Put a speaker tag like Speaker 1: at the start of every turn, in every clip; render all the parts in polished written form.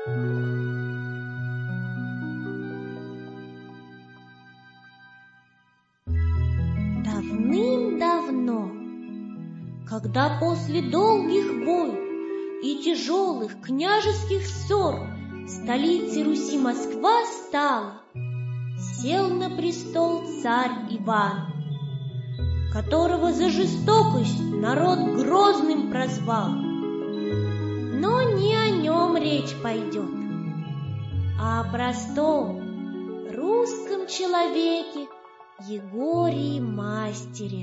Speaker 1: Давным-давно, когда после долгих войн и тяжелых княжеских ссор столицей Руси Москва стала, сел на престол царь Иван, которого за жестокость народ грозным прозвал. Но не о нем речь пойдет, а о простом русском человеке Егории Мастере.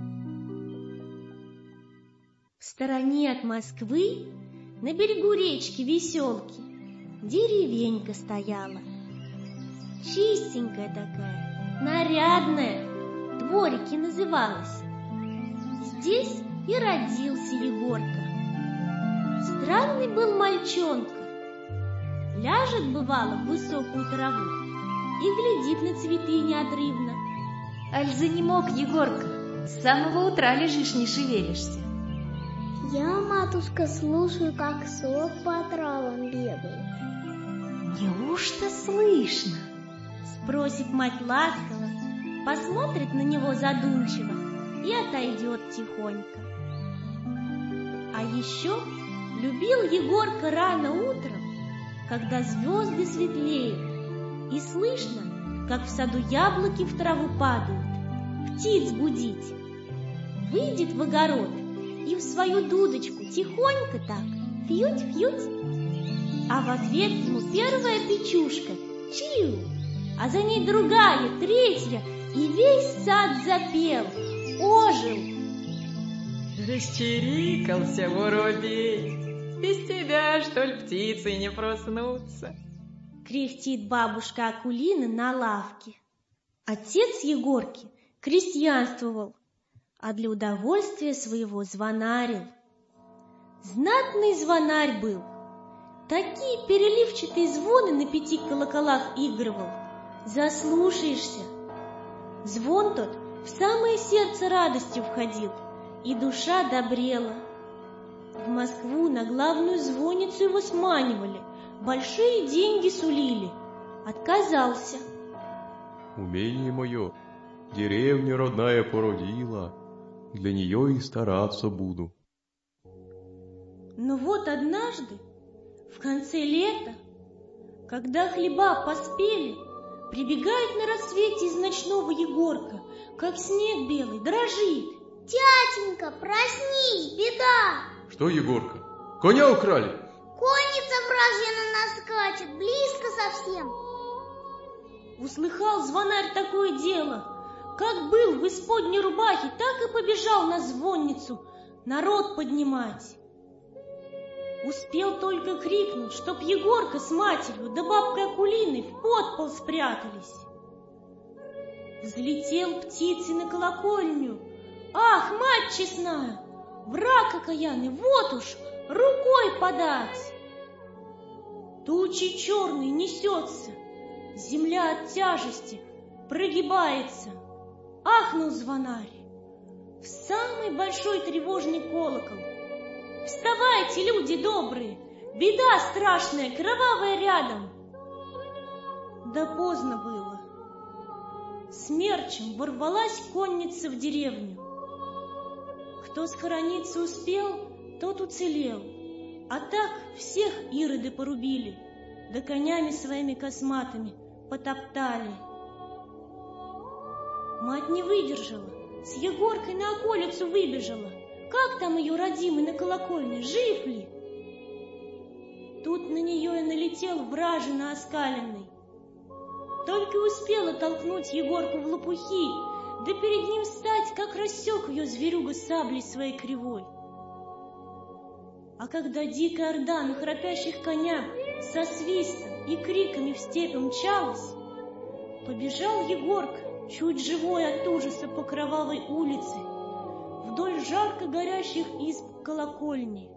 Speaker 1: В стороне от Москвы, на берегу речки Веселки, деревенька стояла. Чистенькая такая, нарядная, Дворики называлась. Здесь и родился Егорка. Странный был мальчонка. Ляжет, бывало, в высокую траву и глядит на цветы неотрывно.
Speaker 2: Аль занемог, Егорка, с самого утра лежишь, не шевелишься.
Speaker 3: Я, матушка, слушаю, как сок по травам бегает.
Speaker 2: Неужто слышно?
Speaker 1: Спросит мать ласково, посмотрит на него задумчиво и отойдет тихонько. А еще любил Егорка рано утром, когда звезды светлеют, и слышно, как в саду яблоки в траву падают, птиц будить. Выйдет в огород и в свою дудочку тихонько так фьють-фьють, а в ответ ему первая печушка чиу, а за ней другая, третья, и весь сад запел, ожил.
Speaker 4: Расчирикался воробей, без тебя, что ли, птицы не проснутся?
Speaker 1: Кряхтит бабушка Акулина на лавке. Отец Егорки крестьянствовал, а для удовольствия своего звонарил. Знатный звонарь был, такие переливчатые звоны на 5 колоколах игрывал, заслушаешься. Звон тот в самое сердце радостью входил, и душа добрела. В Москву на главную звонницу его сманивали, большие деньги сулили. Отказался.
Speaker 5: Умение мое деревня родная породила, для нее и стараться буду.
Speaker 1: Но вот однажды, в конце лета, когда хлеба поспели, прибегает на рассвете из ночного Егорка, как снег белый, дрожит.
Speaker 3: Тятенька, проснись, беда!
Speaker 5: Что, Егорка, коня украли?
Speaker 3: Конница вражья на нас скачет, близко совсем.
Speaker 1: Услыхал звонарь такое дело, как был в исподней рубахе, так и побежал на звонницу народ поднимать. Успел только крикнуть, чтоб Егорка с матерью да бабкой Акулиной в подпол спрятались. Взлетел птицей на колокольню. Ах, мать честная, враг окаянный, вот уж рукой подать. Тучи черной несется, земля от тяжести прогибается. Ахнул звонарь в самый большой тревожный колокол. Вставайте, люди добрые, беда страшная, кровавая рядом. Да поздно было. Смерчем ворвалась конница в деревню. Кто схорониться успел, тот уцелел, а так всех ироды порубили, да конями своими косматыми потоптали. Мать не выдержала, с Егоркой на околицу выбежала. Как там ее родимый на колокольне, жив ли? Тут на нее и налетел вражина оскаленный. Только успела толкнуть Егорку в лопухи, да перед ним встать, как рассек ее зверюга саблей своей кривой. А когда дикая орда на храпящих конях со свистом и криками в степь мчалась, побежал Егорка, чуть живой от ужаса, по кровавой улице, вдоль жарко горящих изб колокольни.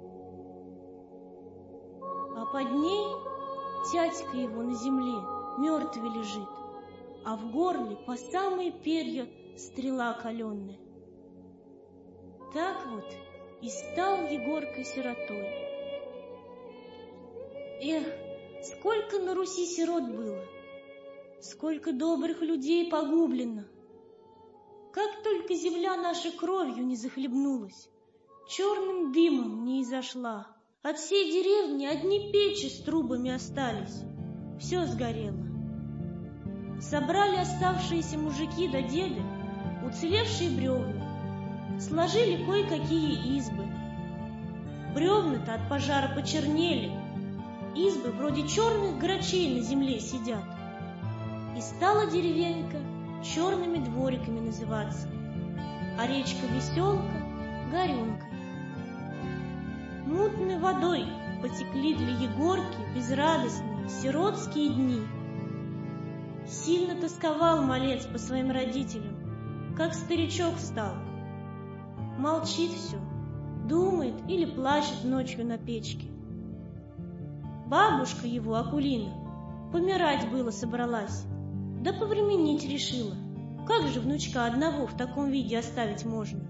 Speaker 1: А под ней тятька его на земле мертвый лежит, а в горле по самые перья стрела каленная. Так вот и стал Егорка сиротой. Эх, Сколько на Руси сирот было, сколько добрых людей погублено. Как только земля наша кровью не захлебнулась, черным дымом не изошла. От всей деревни одни печи с трубами остались, все сгорело. Собрали оставшиеся мужики да деды уцелевшие бревна, сложили кое-какие избы. Бревна-то от пожара почернели, избы вроде черных грачей на земле сидят. И стала деревенька черными двориками называться, а речка Веселка — Горюнкой. Мутной водой потекли для Егорки безрадостные сиротские дни. Сильно тосковал малец по своим родителям, как старичок стал. Молчит все, думает или плачет ночью на печке. Бабушка его, Акулина, помирать было собралась, да повременить решила. Как же внучка одного в таком виде оставить можно?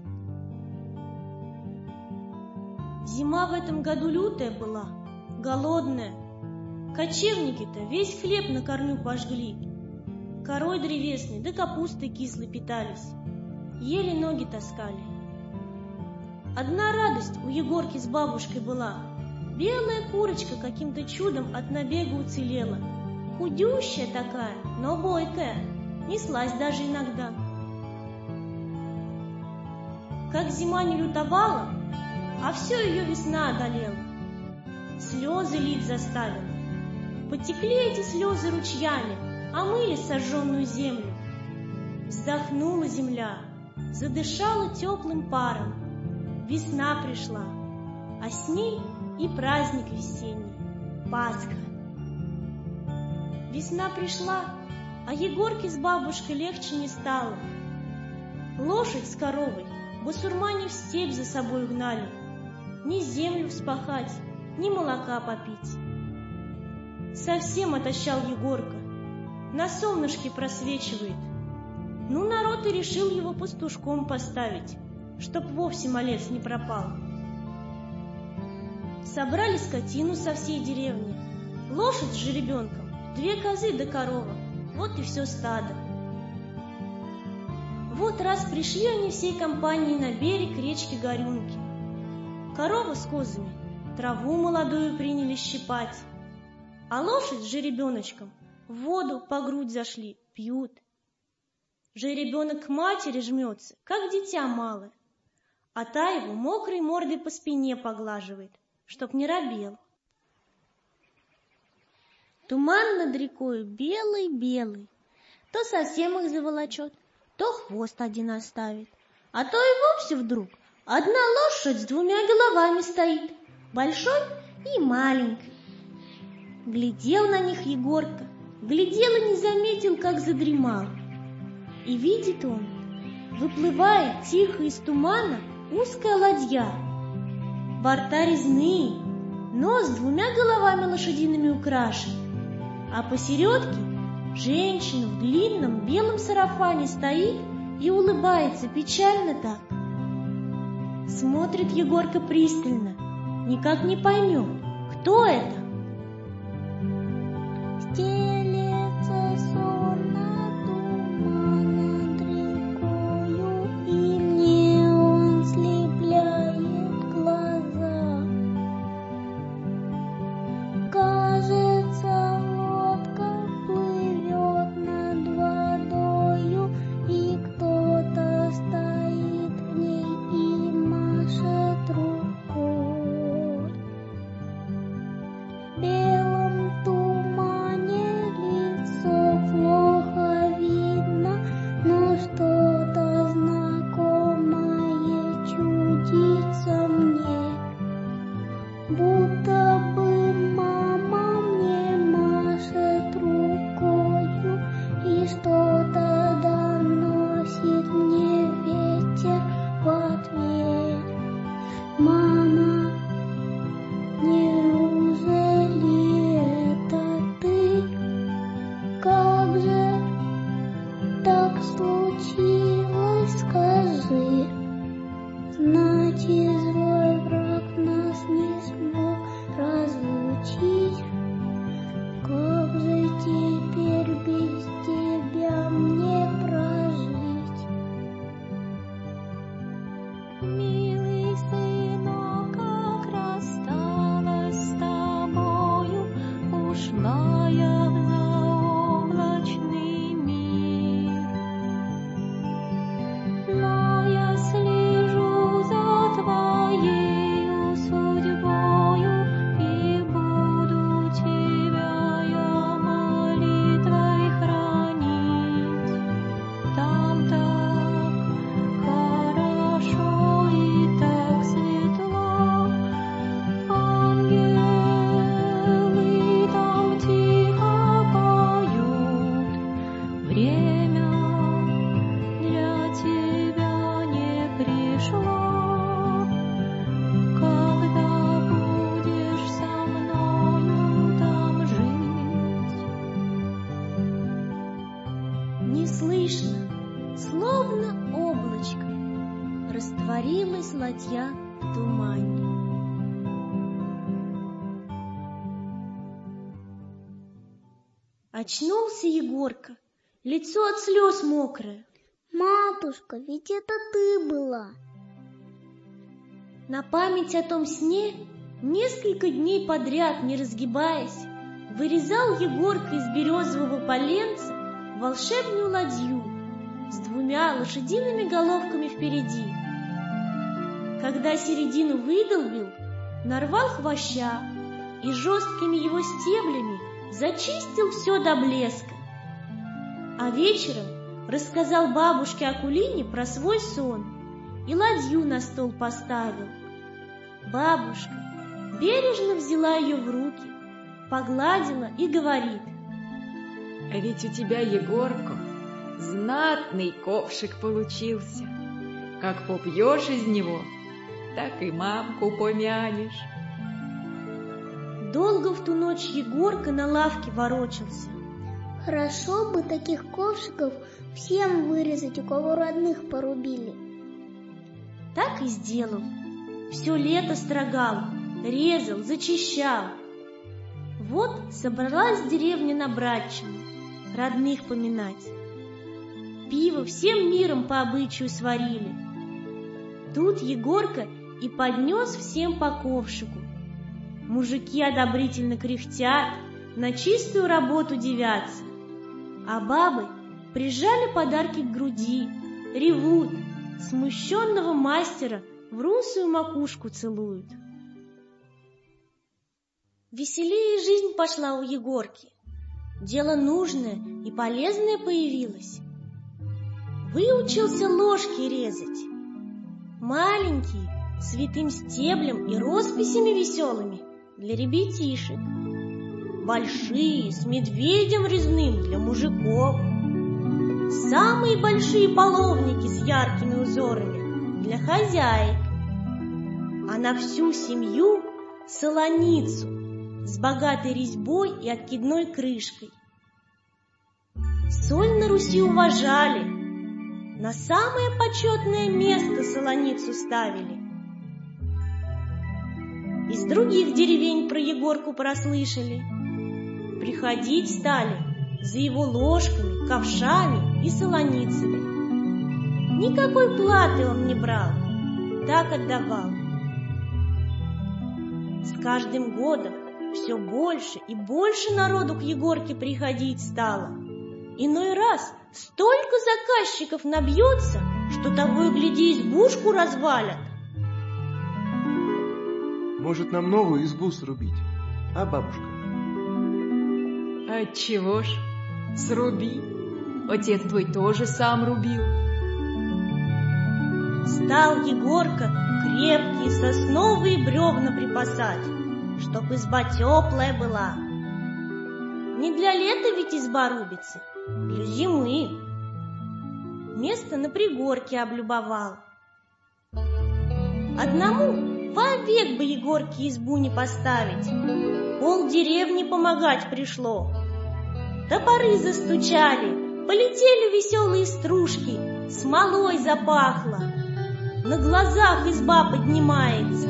Speaker 1: Зима в этом году лютая была, голодная. Кочевники-то весь хлеб на корню пожгли. Корой древесной да капустой кислой питались, еле ноги таскали. Одна радость у Егорки с бабушкой была: белая курочка каким-то чудом от набега уцелела. Худющая такая, но бойкая, неслась даже иногда. Как зима не лютовала, а все ее весна одолела. Слезы лить заставила. Потекли эти слезы ручьями, омыли сожженную землю. Вздохнула земля, задышала теплым паром. Весна пришла, а с ней и праздник весенний — Пасха. Весна пришла, а Егорке с бабушкой легче не стало. Лошадь с коровой басурмане в степь за собой гнали. Ни землю вспахать, ни молока попить. Совсем отощал Егорка, на солнышке просвечивает. Ну, народ и решил его пастушком поставить, чтоб вовсе малец не пропал. Собрали скотину со всей деревни, лошадь с жеребенком, 2 козы да корова, вот и все стадо. Вот раз пришли они всей компанией на берег речки Горюнки. Корова с козами траву молодую приняли щипать, а лошадь с жеребеночком в воду по грудь зашли, пьют. Жеребенок к матери жмется, как дитя малое, а та его мокрой мордой по спине поглаживает, чтоб не робел. Туман над рекою белый-белый, то совсем их заволочет, то хвост один оставит, а то и вовсе вдруг одна лошадь с 2 головами стоит, большой и маленькой. Глядел на них Егорка, глядел и не заметил, как задремал. И видит он, выплывает тихо из тумана узкая ладья. Борта резные, нос 2 головами лошадиными украшен, а посередке женщина в длинном белом сарафане стоит и улыбается печально так. Смотрит Егорка пристально, никак не поймет, кто это.
Speaker 3: Стелется сон над туман над рекою, и мне он слепляет глаза. Кажется, лодка плывет над водою, и кто-то стоит в ней и машет рукой.
Speaker 6: ушла я в заоблачный мир. Но я слежу за твоею судьбою и буду тебя я молитвой хранить. Там так хорошо и так светло, ангелы там тихо поют. Время для тебя не пришло, когда будешь со мною там жить.
Speaker 1: Неслышно, словно облачко, растворилась ладья в тумане. Очнулся Егорка, лицо от слез мокрое.
Speaker 3: Матушка, ведь это ты была.
Speaker 1: На память о том сне несколько дней подряд, не разгибаясь, вырезал Егорка из березового поленца волшебную ладью с 2 лошадиными головками впереди. Когда середину выдолбил, нарвал хвоща и жесткими его стеблями зачистил все до блеска. А вечером рассказал бабушке Акулине про свой сон и ладью на стол поставил. Бабушка бережно взяла ее в руки, погладила и говорит:
Speaker 4: А ведь у тебя, Егорко, знатный ковшик получился. Как попьешь из него, так и мамку помянешь.
Speaker 1: Долго в ту ночь Егорка на лавке ворочался.
Speaker 3: Хорошо бы таких ковшиков всем вырезать, у кого родных порубили.
Speaker 1: Так и сделал. Все лето строгал, резал, зачищал. Вот собралась деревня на братчину, родных поминать. Пиво всем миром по обычаю сварили. Тут Егорка и поднес всем по ковшику. Мужики одобрительно кряхтят, на чистую работу дивятся. А бабы прижали подарки к груди, ревут, смущенного мастера в русую макушку целуют. Веселее жизнь пошла у Егорки. Дело нужное и полезное появилось. Выучился ложки резать. Маленькие, с витым стеблем и росписями веселыми для ребятишек. Большие, с медведем резным для мужиков. Самые большие половники с яркими узорами для хозяек. А на всю семью солоницу с богатой резьбой и откидной крышкой. Соль на Руси уважали, на самое почетное место солоницу ставили. Из других деревень про Егорку прослышали. Приходить стали за его ложками, ковшами и солоницами. Никакой платы он не брал, так отдавал. С каждым годом все больше и больше народу к Егорке приходить стало. Иной раз столько заказчиков набьется, что того и гляди избушку развалят.
Speaker 5: Может, нам новую избу срубить, а, бабушка?
Speaker 4: Отчего ж, сруби. Отец твой тоже сам рубил.
Speaker 1: Стал Егорка крепкие сосновые бревна припасать, чтоб изба теплая была. Не для лета ведь изба рубится, для зимы. Место на пригорке облюбовал. Одному вовек бы Егорке избу не поставить. Полдеревни помогать пришло. Топоры застучали, полетели веселые стружки, смолой запахло. На глазах изба поднимается.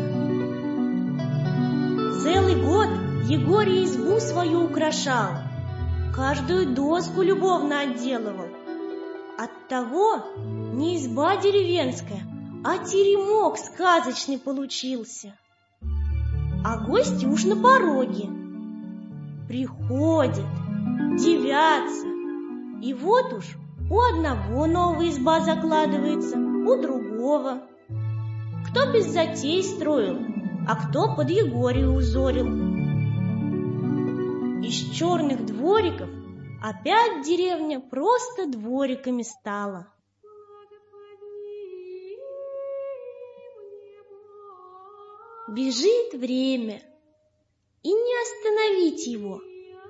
Speaker 1: Целый год Егорий избу свою украшал, каждую доску любовно отделывал. Оттого не изба деревенская, а теремок сказочный получился. А гости уж на пороге. приходят, дивятся. И вот уж у одного новая изба закладывается, у другого. Кто без затей строил, а кто под Егорию узорил. Из черных двориков опять деревня просто двориками стала. Бежит время, и не остановить его.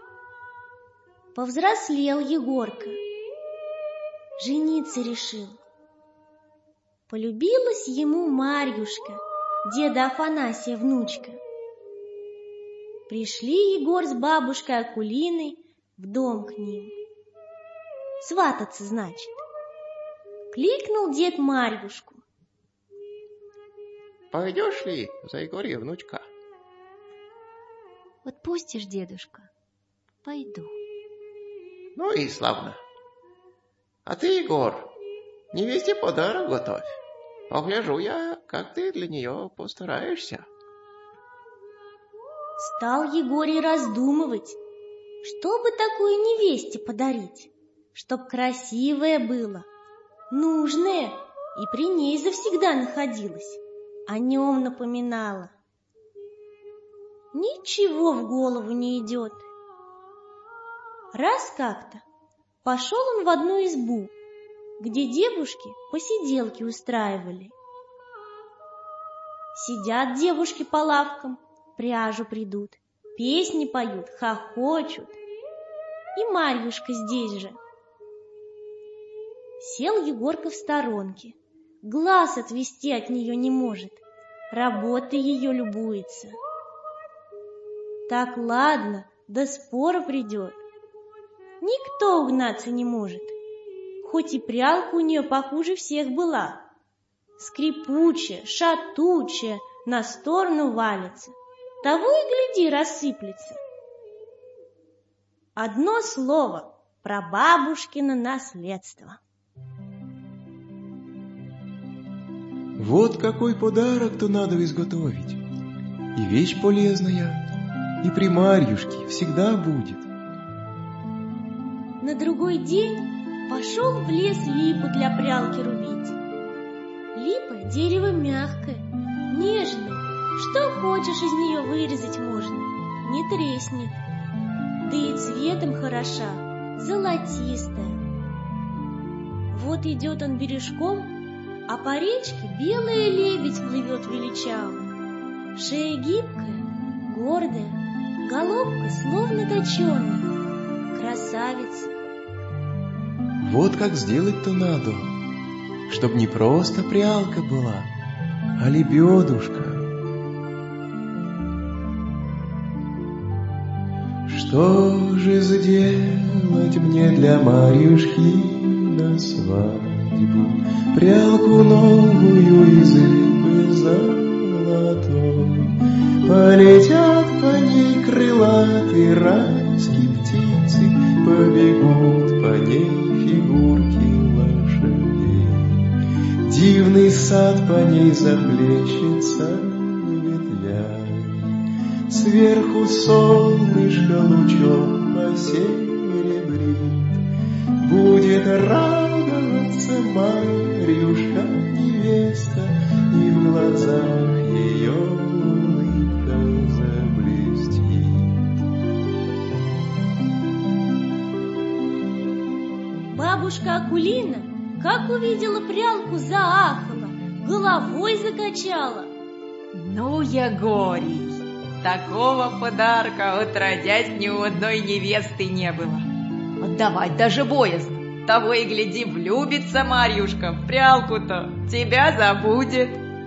Speaker 1: Повзрослел Егорка, жениться решил. Полюбилась ему Марьюшка, деда Афанасия внучка. Пришли Егор с бабушкой Акулиной в дом к ним. Свататься, значит. Кликнул дед Марьюшку.
Speaker 7: Пойдешь ли за Егорья, внучка?
Speaker 2: Отпустишь, дедушка? Пойду.
Speaker 7: Ну и славно. А ты, Егор, невесте подарок готовь. Погляжу я, как ты для нее постараешься.
Speaker 1: Стал Егорий раздумывать, что бы такую невесте подарить, чтоб красивое было, нужное и при ней завсегда находилась, о нем напоминала. Ничего в голову не идет. Раз как-то пошел он в одну избу, где девушки посиделки устраивали. Сидят девушки по лавкам, пряжу придут, песни поют, хохочут. И Марьюшка здесь же. Сел Егорка в сторонке, глаз отвести от нее не может, работой ее любуется. Так ладно, до спора придет. Никто угнаться не может, хоть и прялка у нее похуже всех была. Скрипучая, шатучая, на сторону валится, того и гляди рассыплется. Одно слово — прабабушкино наследство.
Speaker 5: Вот какой подарок-то надо изготовить. И вещь полезная, и при Марьюшке всегда будет.
Speaker 1: На другой день пошел в лес липу для прялки рубить. Липа — дерево мягкое, нежное, что хочешь из нее вырезать можно, не треснет. Да и цветом хороша, золотистая. Вот идет он бережком, а по речке белая лебедь плывет величаво. Шея гибкая, гордая, головка словно точеная, красавица.
Speaker 5: Вот как сделать-то надо, чтоб не просто прялка была, а лебедушка. Что же сделать мне для Марьюшки на свадьбу? Прялку новую из рыбы золотой. Полетят по ней крылатые райские птицы, побегут по ней фигурки лошадей. Дивный сад по ней заплещется ветвями, сверху солнышко лучом посеребрит. Будет радоваться Марьюшка, невеста, и в глазах ее улыбка заблестит.
Speaker 1: Бабушка Акулина, как увидела прялку, заахала, головой закачала.
Speaker 4: Ну, Егорий, такого подарка отродясь ни у одной невесты не было. Отдавать даже боязно. Того и гляди, влюбится Марьюшка в прялку-то, тебя забудет.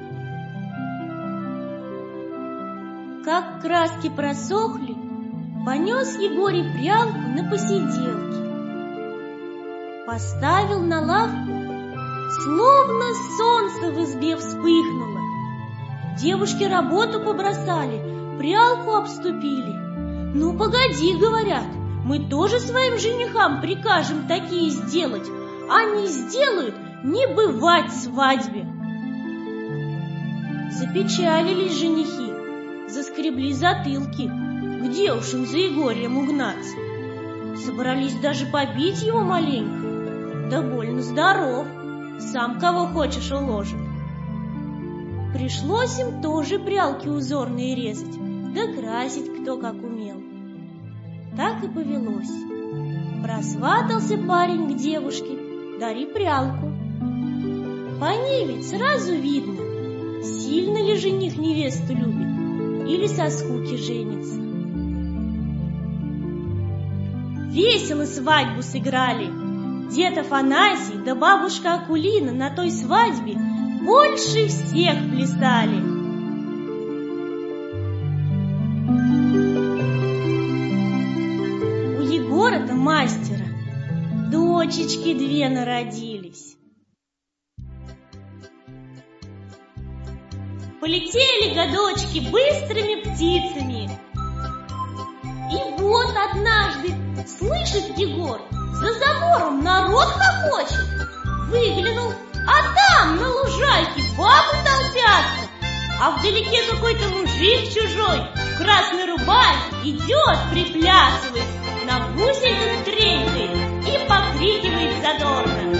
Speaker 1: Как краски просохли, понес Егорий прялку на посиделки. Поставил на лавку, словно солнце в избе вспыхнуло. Девушки работу побросали, прялку обступили. Ну, погоди, говорят, мы тоже своим женихам прикажем такие сделать, а не сделают, не бывать свадьбе. Запечалились женихи, заскребли затылки, где уж им за Егорием угнаться. Собрались даже побить его маленько. Да больно здоров, сам кого хочешь уложит. Пришлось им тоже прялки узорные резать, да красить кто как умел. Так и повелось. Просватался парень к девушке, дари прялку. По ней ведь сразу видно, сильно ли жених невесту любит или со скуки женится. Весело свадьбу сыграли. Дед Афанасий да бабушка Акулина на той свадьбе больше всех плясали. У Егора-то мастера дочечки две народились. Полетели годочки быстрыми птицами. И вот однажды слышит Егор, за забором народ хохочет. Выглянул, а там на лужайке бабы толпятся, а вдалеке какой-то мужик чужой в красной рубахе идет, приплясывает, на гусельках тренькает и покрикивает задорно.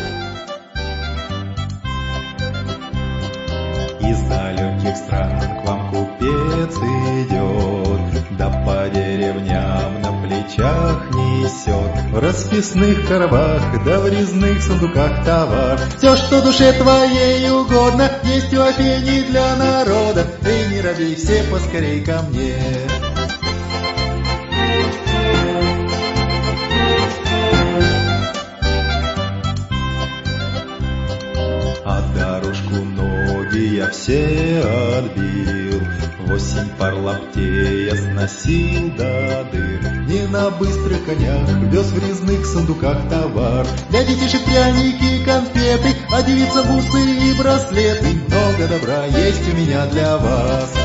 Speaker 8: Из далеких стран к вам купец идет, да по деревням на плечах несет. В расписных коробах, да в резных сундуках товар. Все, что душе твоей угодно, есть у Афени для народа. Эй, не робей, все поскорей ко мне. А дорожку ноги я все отбил, 8 пар лаптей я сносил до дыр. Не на быстрых конях вез в резных сундуках товар. Для детишек пряники, конфеты, а девица бусы и браслеты. Много добра есть у меня для вас.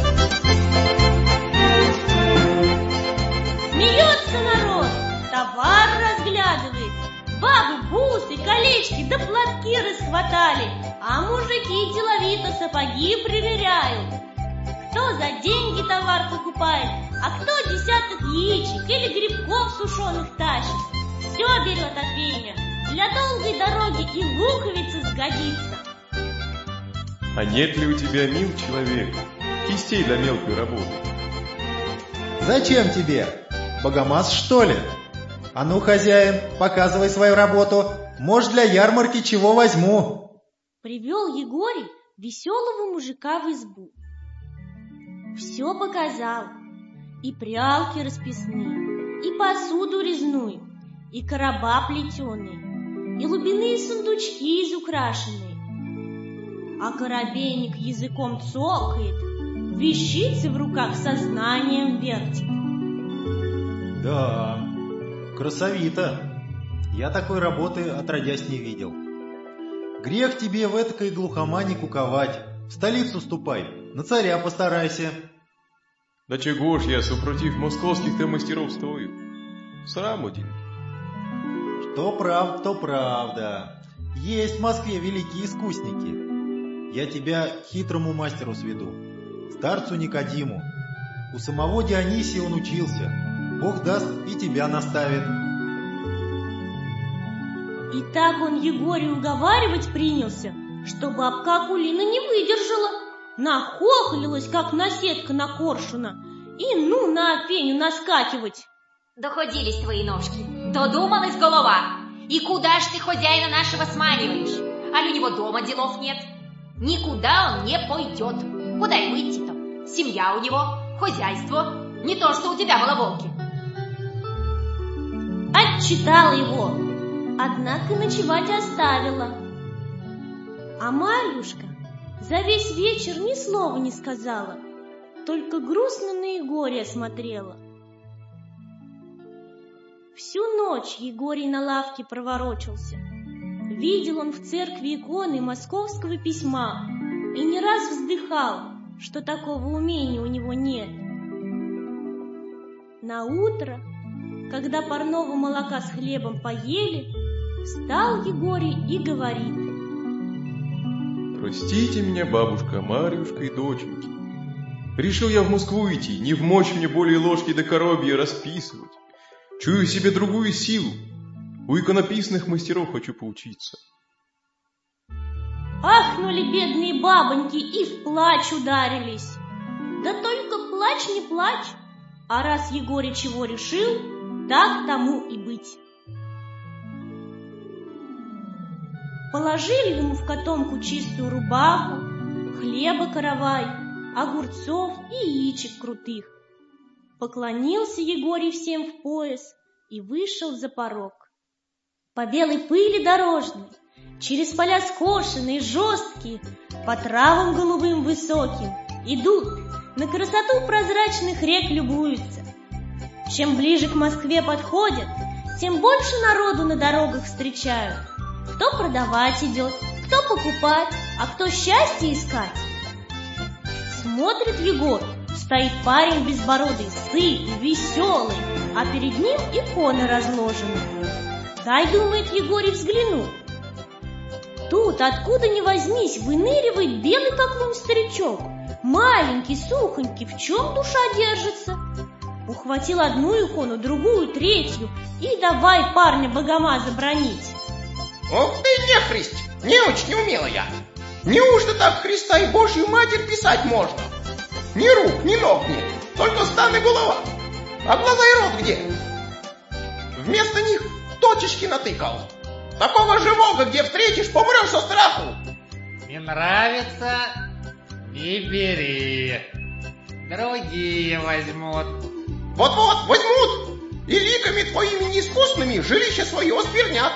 Speaker 1: Смеется народ, товар разглядывает. Бабы бусы, колечки да платки расхватали, а мужики деловито сапоги проверяют. Кто за деньги товар покупает, а кто десяток яичек или грибков сушеных тащит. Все берет Афеня, для долгой дороги и луковица сгодится.
Speaker 5: А нет ли у тебя, мил человек, кистей для мелкой работы?
Speaker 8: Зачем тебе? Богомаз, что ли? А ну, хозяин, показывай свою работу. Может, для ярмарки чего возьму.
Speaker 1: Привел Егорий веселого мужика в избу. Все показал. И прялки расписные, и посуду резную, и короба плетеные, и лубяные сундучки изукрашенные. А коробейник языком цокает, вещицы в руках сознанием вертит.
Speaker 8: Да, красовито. Я такой работы отродясь не видел. Грех тебе в этой глухомане куковать. В столицу ступай, на царя постарайся.
Speaker 5: Да чего ж я супротив московских-то мастеров стою? Срам один.
Speaker 8: Что правда, то правда. Есть в Москве великие искусники. Я тебя к хитрому мастеру сведу, старцу Никодиму. У самого Дионисия он учился. Бог даст, и тебя наставит.
Speaker 1: И так он Егория уговаривать принялся, что бабка Акулина не выдержала, нахохлилась, как наседка на коршуна, и ну на Афеню наскакивать.
Speaker 2: Доходились твои ножки, додумалась голова. И куда ж ты хозяина нашего сманиваешь? Али у него дома делов нет? Никуда он не пойдет. Куда ему идти-то? Семья у него, хозяйство, не то что у тебя балаболки.
Speaker 1: Отчитала его, однако ночевать оставила. А Марьюшка за весь вечер ни слова не сказала, только грустно на Егория смотрела. Всю ночь Егорий на лавке проворочился. Видел он в церкви иконы московского письма и не раз вздыхал, что такого умения у него нет. Наутро, когда парного молока с хлебом поели, встал Егорий и говорит:
Speaker 5: Простите меня, бабушка, Марьюшка и доченьки. Решил я в Москву идти, не в мочь мне более ложки до коробья расписывать. Чую в себе другую силу. У иконописных мастеров хочу поучиться.
Speaker 1: Ахнули бедные бабоньки и в плач ударились. Да только плачь не плачь, а раз Егорий чего решил, так тому и быть. Положили ему в котомку чистую рубаху, хлеба каравай, огурцов и яичек крутых. Поклонился Егорий всем в пояс и вышел за порог. По белой пыли дорожной, через поля скошенные, жесткие, по травам голубым высоким, идут, на красоту прозрачных рек любуются. Чем ближе к Москве подходят, тем больше народу на дорогах встречают. Кто продавать идет, кто покупать, а кто счастье искать. Смотрит Егор, стоит парень безбородый, сытый, веселый, а перед ним иконы разложены. Дай, думает Егорий, взгляну. Тут, откуда ни возьмись, выныривает белый как лунь старичок, маленький, сухонький, в чем душа держится. Ухватил одну икону, другую, третью, и давай парня богомаза бранить.
Speaker 7: Ох ты, нехрист, неуч неумелая! Неужто так Христа и Божью Матерь писать можно? Ни рук, ни ног нет, только стан и голова. А глаза и рот где? Вместо них точечки натыкал. Такого живого, где встретишь, помрешь со страху.
Speaker 9: Не нравится? Не бери. Другие возьмут.
Speaker 7: Вот-вот, возьмут. И ликами твоими неискусными жилище свое осквернят.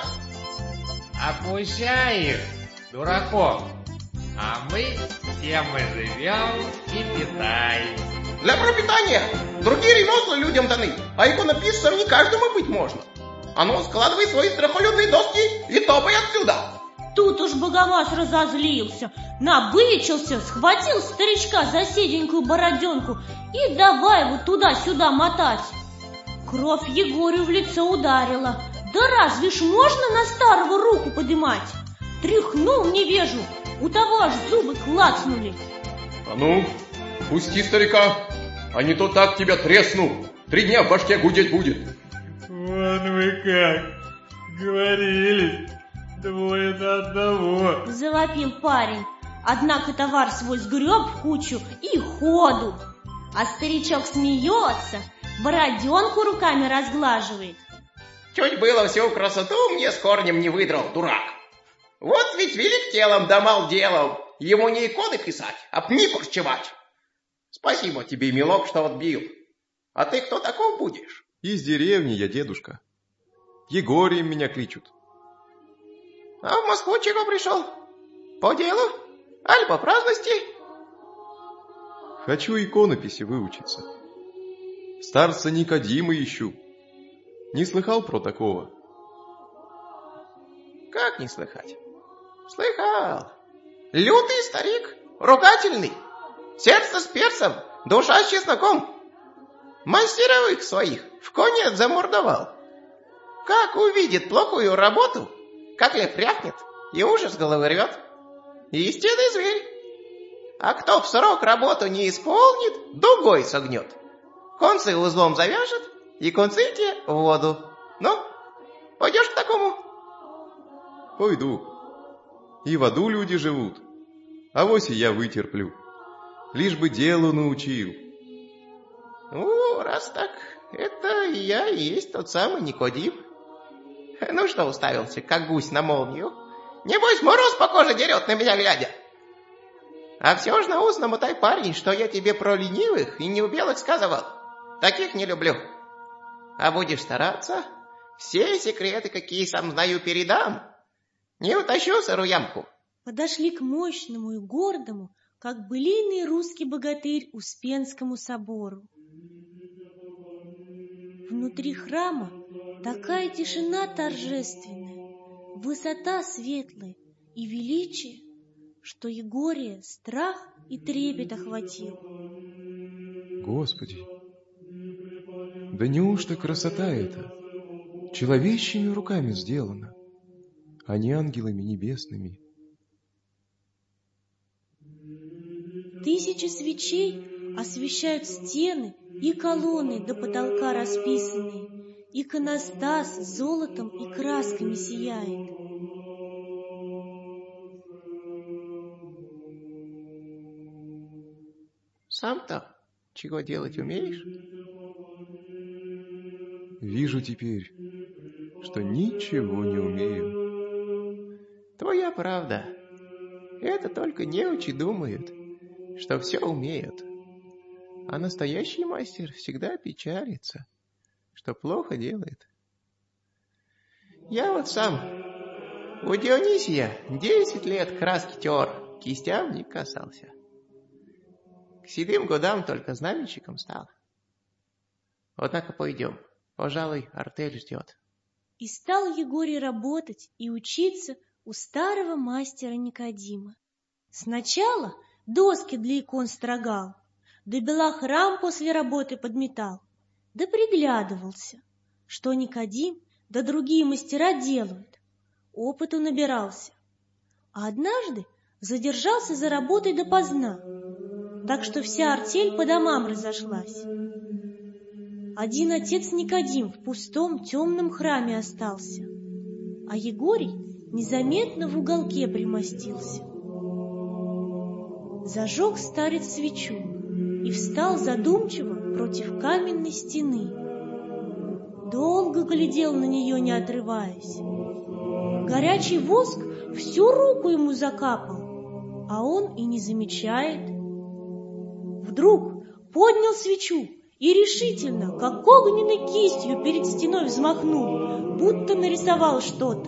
Speaker 9: Опущай их, дураков. А мы тем и живем и питаем.
Speaker 7: Для пропитания другие ремесла людям даны, а иконописцем не каждому быть можно. А ну, складывай свои страхолюдные доски и топай отсюда.
Speaker 1: Тут уж богомаз разозлился, набычился, схватил старичка за седенькую бороденку и давай его туда-сюда мотать. Кровь Егорию в лицо ударила. Да разве ж можно на старого руку подымать? Тряхнул невежу, у того аж зубы клацнули.
Speaker 5: А ну, пусти старика, а не то так тебя тресну. 3 дня в башке гудеть будет.
Speaker 9: Вон вы как, говорили, 2 на 1.
Speaker 1: Завопил парень, однако товар свой сгреб в кучу и ходу. А старичок смеется, бороденку руками разглаживает.
Speaker 7: Чуть было всю красоту мне с корнем не выдрал, дурак. Вот ведь велик телом да мал делом. Ему не иконы писать, а пни корчевать. Спасибо тебе, милок, что отбил. А ты кто таков будешь?
Speaker 5: Из деревни я, дедушка. Егорием меня кличут.
Speaker 7: А в Москву чего пришел? По делу? Аль по праздности?
Speaker 5: Хочу иконописи выучиться. Старца Никодима ищу. Не слыхал про такого?
Speaker 7: Как не слыхать? Слыхал. Лютый старик, ругательный. Сердце с перцем, душа с чесноком. Мастеровых своих в конец замордовал. Как увидит плохую работу, как ли пряхнет и ужас головы рвет. Истинный зверь. А кто в срок работу не исполнит, дугой согнет. Концы узлом завяжет и концы те в воду. Ну, пойдешь к такому?
Speaker 5: Пойду. И в аду люди живут. Авось и я вытерплю. Лишь бы делу научил.
Speaker 7: Ну, раз так, это я и есть тот самый Никодим. Ну что уставился, как гусь на молнию? Небось, мороз по коже дерет на меня глядя. А все ж на ус намотай, парень, что я тебе про ленивых и неумелых сказывал. Таких не люблю. А будешь стараться, все секреты, какие сам знаю, передам. Не утащу сырую ямку.
Speaker 1: Подошли к мощному и гордому, как былинный русский богатырь, Успенскому собору. Внутри храма такая тишина торжественная, высота светлая и величие, что Егория страх и трепет охватил.
Speaker 5: Господи, да неужто красота эта человечьими руками сделана, а не ангелами небесными?
Speaker 1: 1000 свечей освещают стены и колонны до потолка расписанные, иконостас золотом и красками сияет.
Speaker 7: Сам-то чего делать умеешь?
Speaker 5: Вижу теперь, что ничего не умею.
Speaker 7: Твоя правда. Это только неучи думают, что все умеют. А настоящий мастер всегда печалится, что плохо делает. Я вот сам у Дионисия 10 лет краски тер, кистям не касался. К 7 годам только знаменщиком стал. Однако пойдем, пожалуй, артель ждет.
Speaker 1: И стал Егорий работать и учиться у старого мастера Никодима. Сначала доски для икон строгал, да бела храм после работы подметал, да приглядывался, что Никодим да другие мастера делают. Опыту набирался. А однажды задержался за работой допоздна, так что вся артель по домам разошлась. Один отец Никодим в пустом темном храме остался, а Егорий незаметно в уголке примостился. Зажег старец свечу и встал задумчиво против каменной стены. Долго глядел на нее, не отрываясь. Горячий воск всю руку ему закапал, а он и не замечает. Вдруг поднял свечу и решительно, как огненной кистью перед стеной взмахнул, будто нарисовал что-то.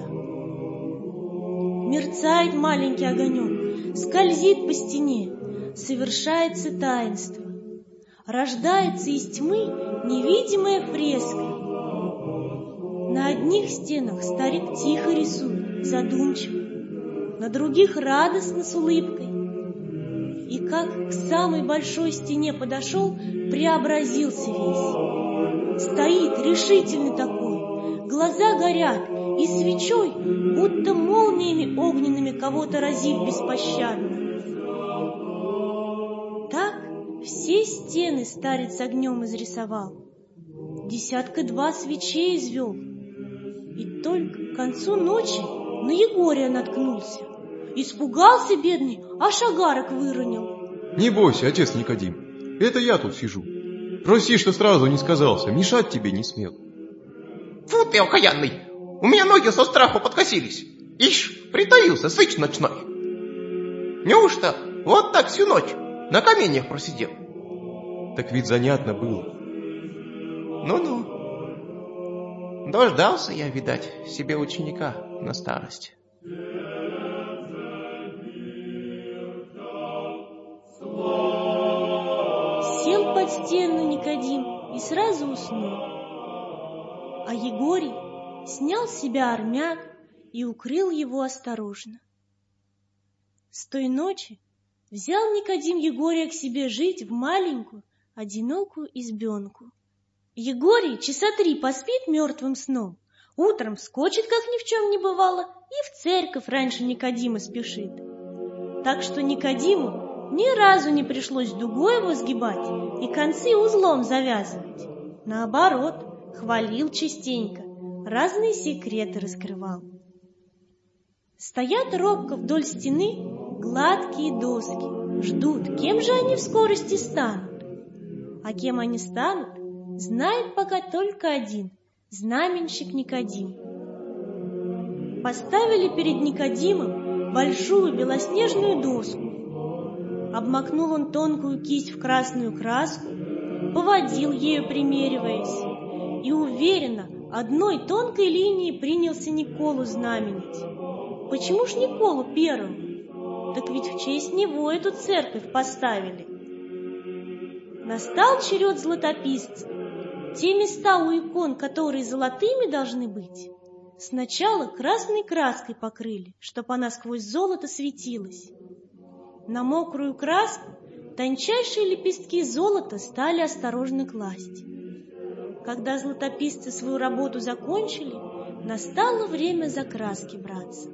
Speaker 1: Мерцает маленький огонек, скользит по стене, совершается таинство. Рождается из тьмы невидимая фреска. На одних стенах старик тихо рисует, задумчиво, на других радостно с улыбкой. И как к самой большой стене подошел, преобразился весь. Стоит решительный такой, глаза горят, и свечой, будто молниями огненными, кого-то разит беспощадно. Так все стены старец огнем изрисовал, 10-2 свечей извел. И только к концу ночи на Егория наткнулся. Испугался бедный, аж огарок выронил.
Speaker 5: Не бойся, отец Никодим, это я тут сижу. Прости, что сразу не сказался, мешать тебе не смел.
Speaker 7: Фу ты, окаянный! У меня ноги со страху подкосились. Ишь, притаился, сыч ночной. Неужто вот так всю ночь на каменьях просидел?
Speaker 5: Так ведь занятно было.
Speaker 7: Ну-ну. Дождался я, видать, себе ученика на старость.
Speaker 1: Сел под стену Никодим и сразу уснул. А Егорий снял с себя армяк и укрыл его осторожно. С той ночи взял Никодим Егория к себе жить в маленькую, одинокую избенку. Егорий часа 3 поспит мертвым сном, утром вскочит, как ни в чем не бывало, и в церковь раньше Никодима спешит. Так что Никодиму ни разу не пришлось дугой его сгибать и концы узлом завязывать. Наоборот, хвалил частенько, разные секреты раскрывал. Стоят робко вдоль стены гладкие доски, ждут, кем же они в скорости станут. А кем они станут, знает пока только один — знаменщик Никодим. Поставили перед Никодимом большую белоснежную доску. Обмакнул он тонкую кисть в красную краску, поводил ею, примериваясь, и уверенно одной тонкой линией принялся Николу знаменить. Почему ж Николу первым? Так ведь в честь него эту церковь поставили. Настал черед златописца. Те места у икон, которые золотыми должны быть, сначала красной краской покрыли, чтоб она сквозь золото светилась. На мокрую краску тончайшие лепестки золота стали осторожно класть. Когда златописцы свою работу закончили, настало время за краски браться.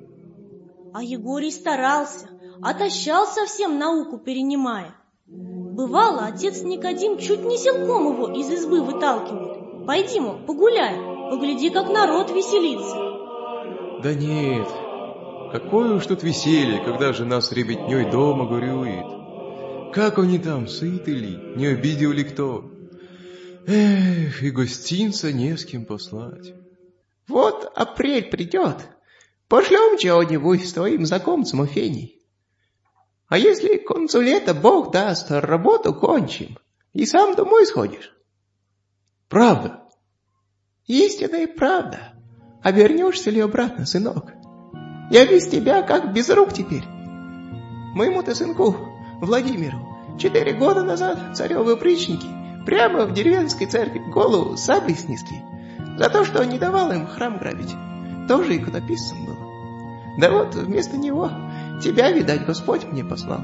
Speaker 1: А Егорий старался, отощал совсем, науку перенимая. Бывало, отец Никодим чуть не силком его из избы выталкивает. Пойди, мол, погуляй, погляди, как народ веселится.
Speaker 5: Да нет, какое уж тут веселье, когда жена с ребятней дома горюет. Как они там, сыты ли, не обидел ли кто? Эх, и гостинца не с кем послать.
Speaker 7: Вот апрель придет, пошлем чего-нибудь с твоим знакомцем Феней. А если к концу лета Бог даст, работу кончим, и сам домой сходишь?
Speaker 5: Правда?
Speaker 7: Истинная правда. А вернешься ли обратно, сынок? Я без тебя как без рук теперь. Моему-то сынку, Владимиру, 4 года назад царевы опричники прямо в деревенской церкви голову саблей снесли за то, что не давал им храм грабить. Тоже иконописцем был. Да вот вместо него тебя, видать, Господь мне послал.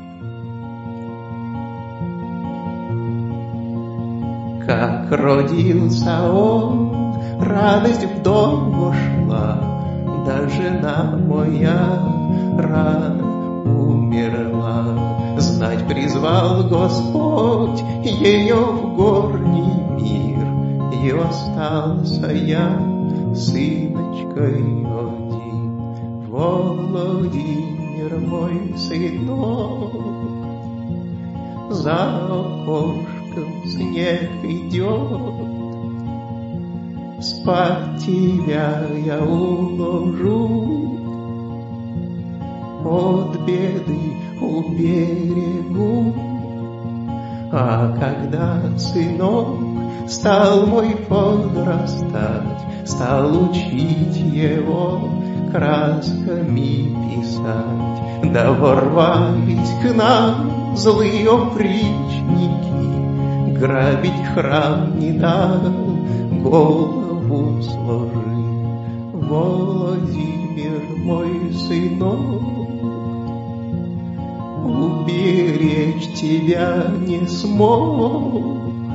Speaker 7: Как родился он, радость в дом вошла, да жена моя рано умерла. Знать призвал Господь ее в горний мир, и остался я сыночкой один. Владимир мой сынок, за окошком снег идет, спать тебя я уложу, от беды уберегу. А когда сынок стал мой подрастать, стал учить его красками писать, да ворвались к нам злые опричники, грабить храм не дал, голову сложил. Владимир мой сынок, уберечь тебя не смог.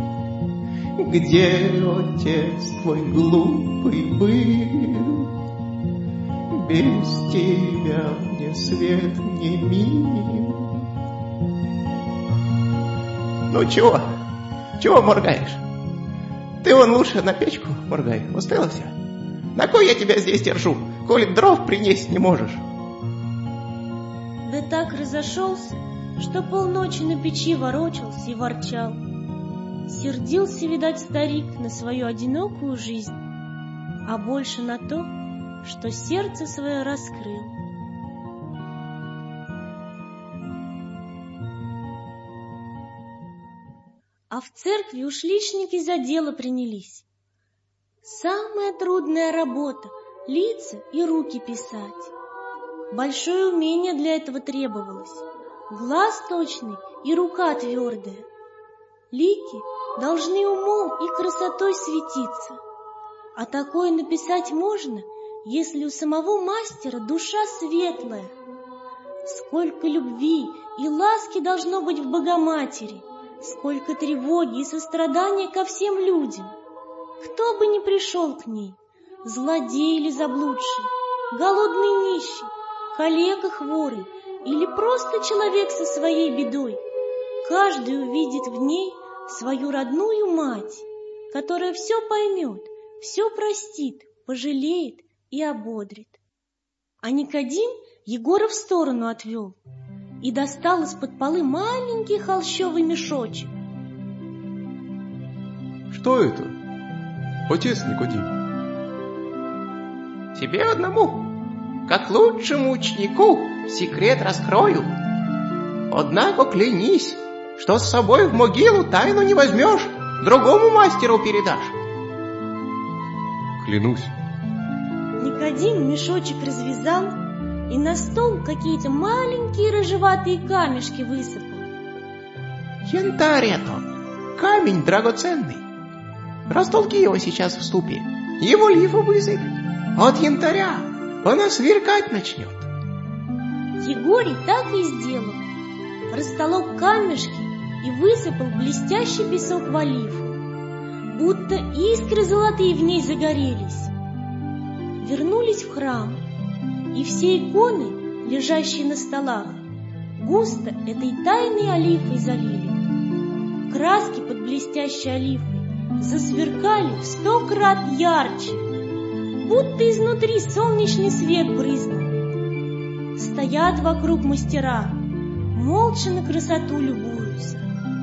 Speaker 7: Где отец твой глупый был? Без тебя мне свет не мил. Ну чего? Чего моргаешь? Ты вон лучше на печку моргай, устала вся. На кой я тебя здесь держу, коли дров принести не можешь?
Speaker 1: Да так разошелся, что полночи на печи ворочался и ворчал. Сердился, видать, старик на свою одинокую жизнь, а больше на то, что сердце свое раскрыл. А в церкви уж личники за дело принялись. Самая трудная работа — лица и руки писать. Большое умение для этого требовалось. Глаз точный и рука твердая. Лики должны умом и красотой светиться. А такое написать можно, если у самого мастера душа светлая. Сколько любви и ласки должно быть в Богоматери, сколько тревоги и сострадания ко всем людям. Кто бы ни пришел к ней, злодей или заблудший, голодный нищий, калека хворый или просто человек со своей бедой, каждый увидит в ней свою родную мать, которая все поймет, все простит, пожалеет и ободрит. А Никодим Егора в сторону отвел и достал из-под полы маленький холщовый мешочек.
Speaker 5: Что это, отец Никодим?
Speaker 7: Тебе одному, как лучшему ученику, секрет раскрою. Однако клянись, что с собой в могилу тайну не возьмешь, другому мастеру передашь.
Speaker 5: Клянусь.
Speaker 1: Никодим мешочек развязал и на стол какие-то маленькие рыжеватые камешки высыпал.
Speaker 7: Янтарь это, камень драгоценный. Растолки его сейчас в ступе, его лифу высыпь. От янтаря она сверкать начнет.
Speaker 1: Егорий так и сделал. Растолок камешки и высыпал блестящий песок в олифу, будто искры золотые в ней загорелись. Вернулись в храм, и все иконы, лежащие на столах, густо этой тайной олифой залили. краски под блестящей оливкой засверкали в 100 крат ярче, будто изнутри солнечный свет брызнул. Стоят вокруг мастера, молча на красоту любуются.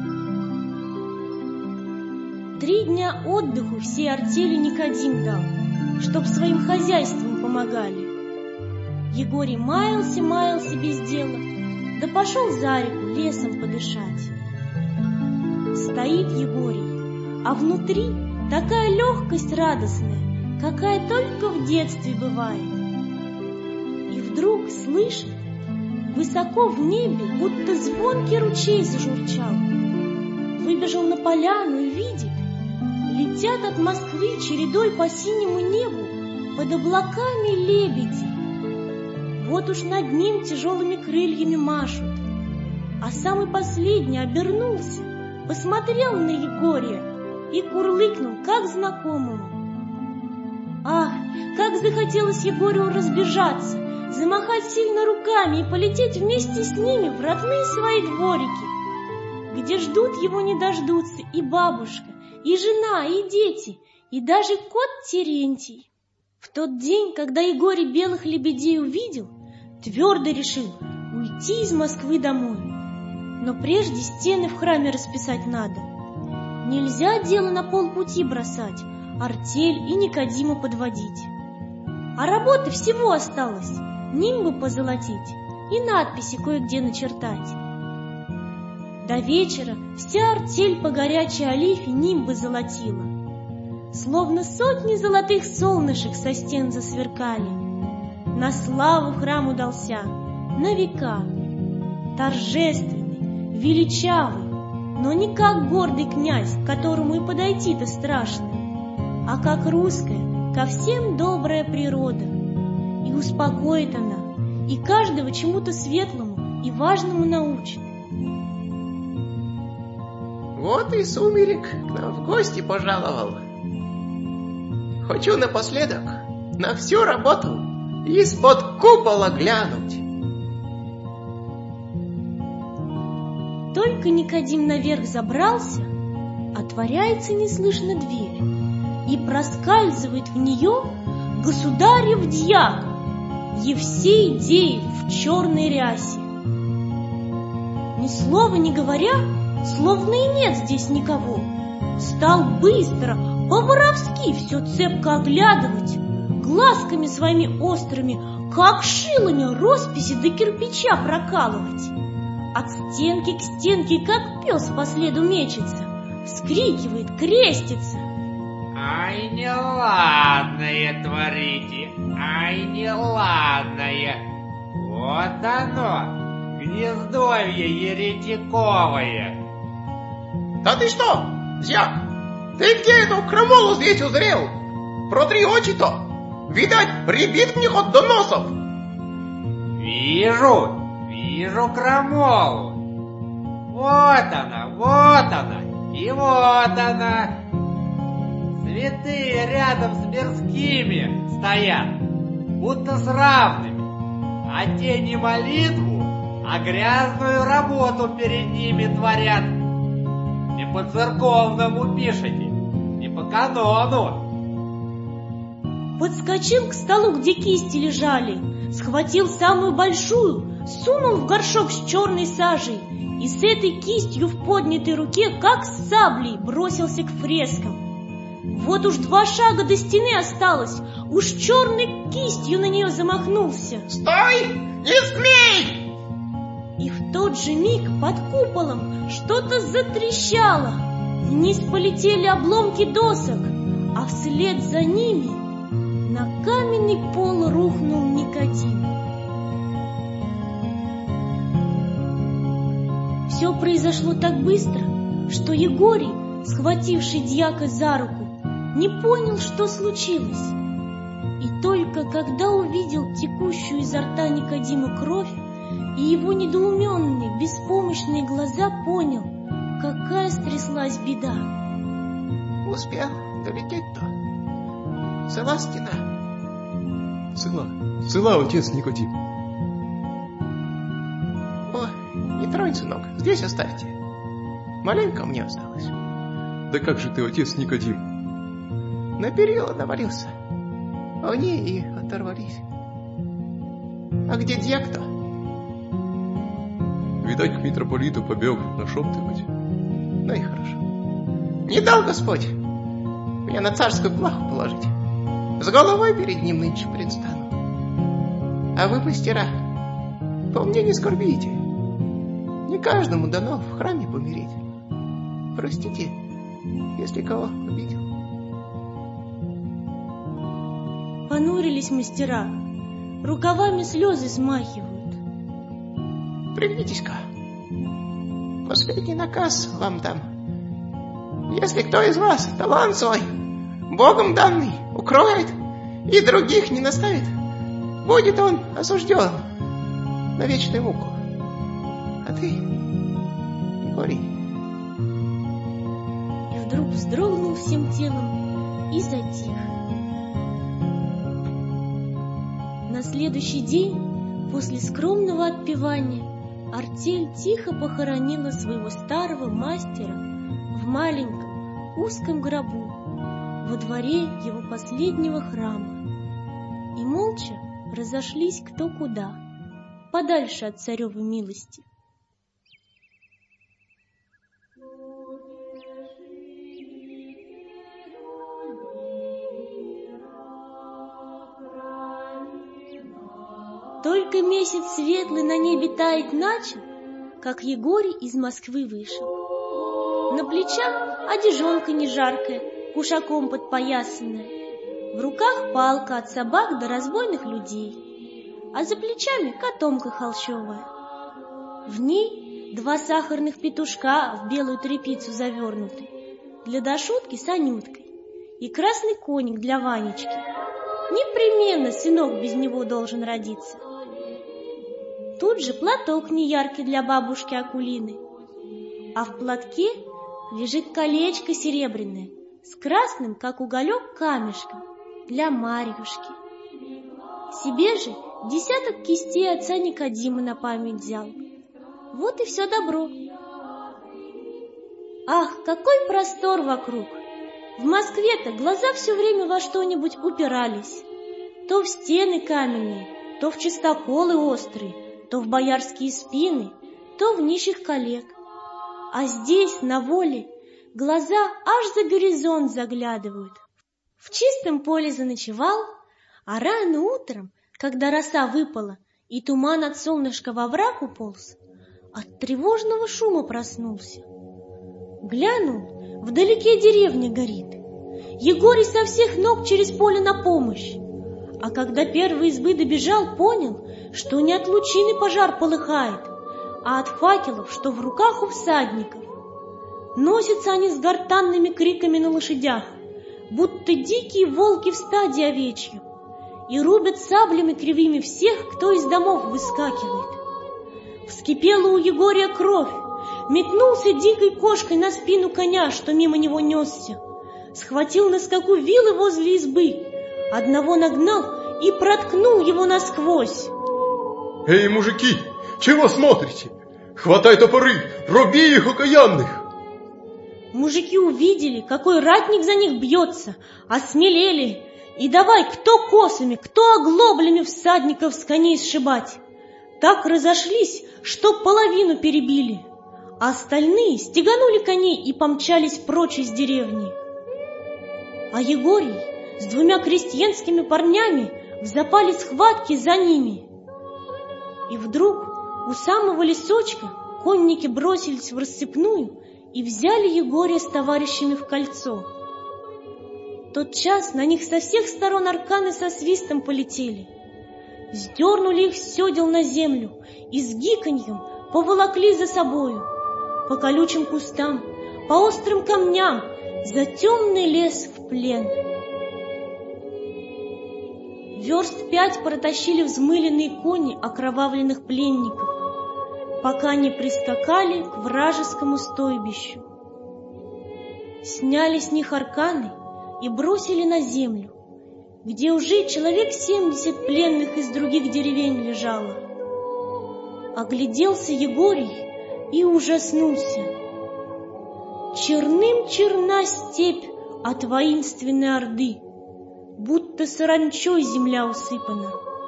Speaker 1: 3 дня отдыху всей артели Никодим дал, чтоб своим хозяйством помогали. Егорий маялся без дела, да пошел за реку лесом подышать. Стоит Егорий, а внутри такая легкость радостная, какая только в детстве бывает. И вдруг слышит, высоко в небе будто звонкий ручей зажурчал. Выбежал на поляну и видит, летят от Москвы чередой по синему небу под облаками лебеди. Вот уж над ним тяжелыми крыльями машут. А самый последний обернулся, посмотрел на Егория и курлыкнул, как знакомому. Ах, как захотелось Егорию разбежаться, замахать сильно руками и полететь вместе с ними в родные свои дворики, где ждут его не дождутся и бабушка, и жена, и дети, и даже кот Терентий. В тот день, когда Егорий белых лебедей увидел, твердо решил уйти из Москвы домой. Но прежде стены в храме расписать надо. Нельзя дело на полпути бросать, артель и Никодима подводить. А работы всего осталось: нимбы позолотить и надписи кое-где начертать. До вечера вся артель по горячей олифе нимбы золотила. Словно сотни золотых солнышек со стен засверкали. На славу храм удался, на века. Торжественный, величавый, но не как гордый князь, к которому и подойти-то страшно, а как русская, ко всем добрая природа. И успокоит она, и каждого чему-то светлому и важному научит.
Speaker 7: Вот и сумерек к нам в гости пожаловал. Хочу напоследок на всю работу из-под купола глянуть.
Speaker 1: Только Никодим наверх забрался, отворяется неслышно дверь, и проскальзывает в нее государев дьяк Евсей Деев в черной рясе. Ни слова не говоря, словно и нет здесь никого, стал быстро, по-воровски все цепко оглядывать, глазками своими острыми, как шилами, росписи до кирпича прокалывать. От стенки к стенке, как пес по следу мечется, вскрикивает, крестится.
Speaker 9: Ай, неладное творите, ай, неладное. Вот оно, гнездовье еретиковое.
Speaker 7: Да ты что, дьяк, ты где эту крамолу здесь узрел? Протри очи-то, видать, прибит мне хоть до носов.
Speaker 9: Вижу крамолу. Вот она, и вот она. Святые рядом с мирскими стоят, будто с равными, а те не молитву, а грязную работу перед ними творят. Не по-церковному пишете, не по канону.
Speaker 1: Подскочил к столу, где кисти лежали, схватил самую большую, сунул в горшок с черной сажей и с этой кистью в поднятой руке, как с саблей, бросился к фрескам. Вот уж 2 шага до стены осталось, уж черной кистью на нее замахнулся.
Speaker 7: Стой! Не смей!
Speaker 1: И в тот же миг под куполом что-то затрещало. Вниз полетели обломки досок, а вслед за ними на каменный пол рухнул Никодим. Все произошло так быстро, что Егорий, схвативший дьяка за руку, не понял, что случилось. И только когда увидел текущую изо рта Никодима кровь и его недоуменные, беспомощные глаза, понял, какая стряслась беда.
Speaker 7: Успел долететь-то? Цела стена?
Speaker 5: Цела, отец Никодим.
Speaker 7: О, не тронь, сынок, здесь оставьте. Маленько мне осталось.
Speaker 5: Да как же ты, отец Никодим?
Speaker 7: На перила навалился. Они и оторвались. А где дьяк-то?
Speaker 5: Видать, к митрополиту побег нашептывать.
Speaker 7: Ну и хорошо. Не дал Господь меня на царскую плаху положить. С головой перед ним нынче предстану. А вы, мастера, по мне не скорбите. Не каждому дано в храме помереть. Простите, если кого обидел.
Speaker 1: Понурились мастера, рукавами слезы смахивают.
Speaker 7: Пригнитесь-ка. Последний наказ вам дам. Если кто из вас талант свой, Богом данный, укроет и других не наставит, будет он осужден на вечную муку. А ты, Егорий.
Speaker 1: И вдруг вздрогнул всем телом и затих. На следующий день, после скромного отпевания, артель тихо похоронила своего старого мастера в маленьком узком гробу во дворе его последнего храма. И молча разошлись кто куда, подальше от царевой милости. Только месяц светлый на небе таять начал, как Егорий из Москвы вышел. На плечах одежонка не жаркая, кушаком подпоясанная, в руках палка от собак до разбойных людей, а за плечами котомка холщовая. В ней 2 сахарных петушка в белую тряпицу завернуты, для дошутки с Анюткой, и красный коник для Ванечки. Непременно сынок без него должен родиться. Тут же платок неяркий для бабушки Акулины, а в платке лежит колечко серебряное с красным, как уголек, камешком для Марьюшки. Себе же 10 кистей отца Никодима на память взял. Вот и все добро. Ах, какой простор вокруг! В Москве-то глаза все время во что-нибудь упирались. То в стены каменные, то в чистоколы острые, то в боярские спины, то в нищих коллег. А здесь, на воле, глаза аж за горизонт заглядывают. В чистом поле заночевал, а рано утром, когда роса выпала и туман от солнышка во враг уполз, от тревожного шума проснулся. Глянул, вдалеке деревня горит. Егорий со всех ног через поле на помощь. А когда первый избы добежал, понял, что не от лучины пожар полыхает, а от факелов, что в руках у всадников. Носятся они с гортанными криками на лошадях, будто дикие волки в стаде овечьем, и рубят саблями кривыми всех, кто из домов выскакивает. Вскипела у Егория кровь, метнулся дикой кошкой на спину коня, что мимо него несся, схватил на скаку вилы возле избы, одного нагнал и проткнул его насквозь.
Speaker 5: Эй, мужики, чего смотрите? Хватай топоры, руби их, окаянных!
Speaker 1: Мужики увидели, какой ратник за них бьется, осмелели, и давай кто косами, кто оглоблями всадников с коней сшибать. Так разошлись, что половину перебили, а остальные стеганули коней и помчались прочь из деревни. А Егорий с 2 крестьянскими парнями в запале схватки за ними. И вдруг у самого лесочка конники бросились в рассыпную и взяли Егория с товарищами в кольцо. Тотчас на них со всех сторон арканы со свистом полетели. Сдернули их с седел на землю и с гиканьем поволокли за собою по колючим кустам, по острым камням, за темный лес в плен. Верст 5 протащили взмыленные кони окровавленных пленников, пока не прискакали к вражескому стойбищу. Сняли с них арканы и бросили на землю, где уже человек 70 пленных из других деревень лежало. Огляделся Егорий и ужаснулся. Черным черна степь от воинственной орды, будто саранчой земля усыпана.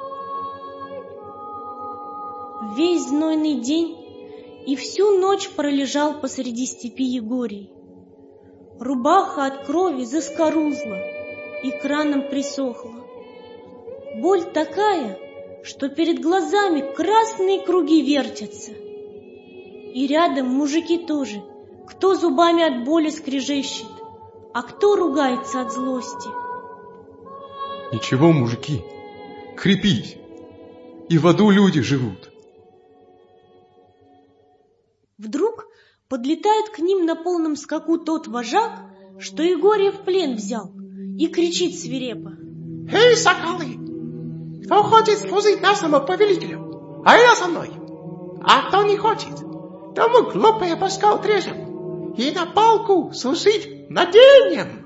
Speaker 1: Весь знойный день и всю ночь пролежал посреди степи Егорий. Рубаха от крови заскорузла и краном присохла. Боль такая, что перед глазами красные круги вертятся. И рядом мужики тоже, кто зубами от боли скрежещет, а кто ругается от злости.
Speaker 5: Ничего, мужики, крепись, и в аду люди живут.
Speaker 1: Вдруг подлетает к ним на полном скаку тот вожак, что Егория в плен взял, и кричит свирепо:
Speaker 7: «Эй, соколы! Кто хочет служить нашему повелителю? А я со мной! А кто не хочет, тому глупые башка отрежем и на палку служить наденем!»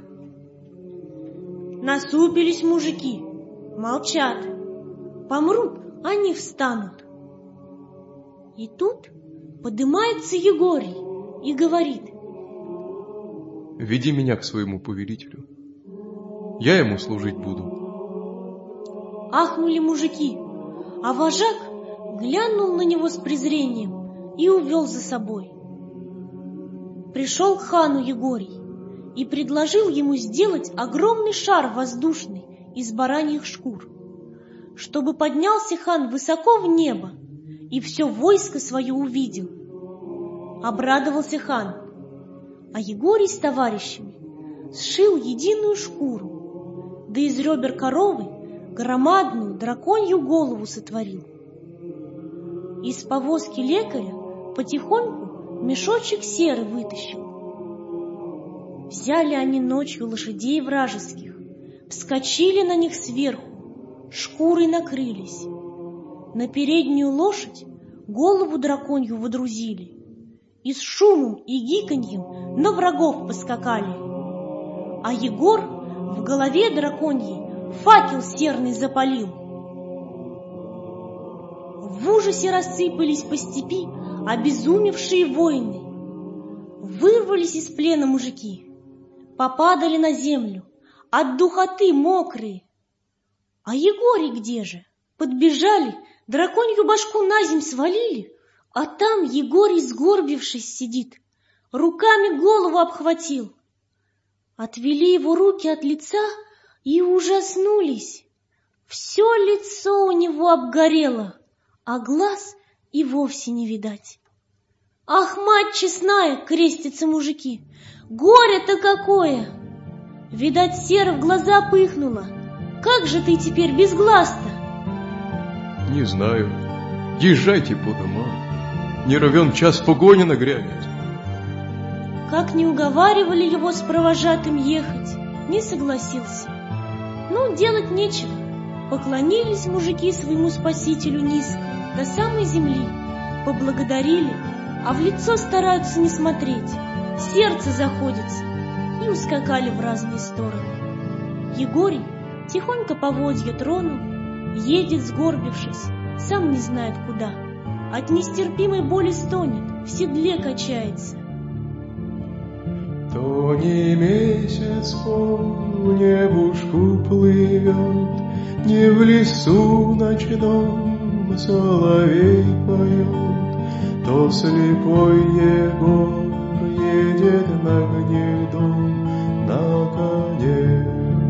Speaker 1: Насупились мужики, молчат. Помрут, они встанут. И тут подымается Егорий и говорит:
Speaker 5: «Веди меня к своему повелителю, я ему служить буду».
Speaker 1: Ахнули мужики, а вожак глянул на него с презрением и увел за собой. Пришел к хану Егорий и предложил ему сделать огромный шар воздушный из бараньих шкур, чтобы поднялся хан высоко в небо и все войско свое увидел. Обрадовался хан, а Егорий с товарищами сшил единую шкуру, да из ребер коровы громадную драконью голову сотворил. Из повозки лекаря потихоньку мешочек серы вытащил. Взяли они ночью лошадей вражеских, вскочили на них сверху, шкурой накрылись. На переднюю лошадь голову драконью водрузили и с шумом и гиканьем на врагов поскакали. А Егор в голове драконьей факел серный запалил. В ужасе рассыпались по степи обезумевшие воины. Вырвались из плена мужики, попадали на землю, от духоты мокрые. А Егорий где же? Подбежали, драконью башку наземь свалили, а там Егорий, сгорбившись, сидит, руками голову обхватил. Отвели его руки от лица и ужаснулись. Все лицо у него обгорело, а глаз и вовсе не видать. Ах, мать честная, крестятся мужики, горе-то какое! Видать, сера в глаза пыхнула. Как же ты теперь без глаз-то?
Speaker 5: Не знаю. Езжайте по домам. Не равен час погоня нагрянет.
Speaker 1: Как не уговаривали его с провожатым ехать, не согласился. Ну, делать нечего. Поклонились мужики своему спасителю низко, до самой земли, поблагодарили, а в лицо стараются не смотреть, сердце заходится, и ускакали в разные стороны. Егорий тихонько поводья тронул, едет, сгорбившись, сам не знает куда. От нестерпимой боли стонет, в седле качается.
Speaker 8: То не месяц по небушку плывет, не в лесу ночном соловей поет, то слепой Егор едет на гнедо на коне.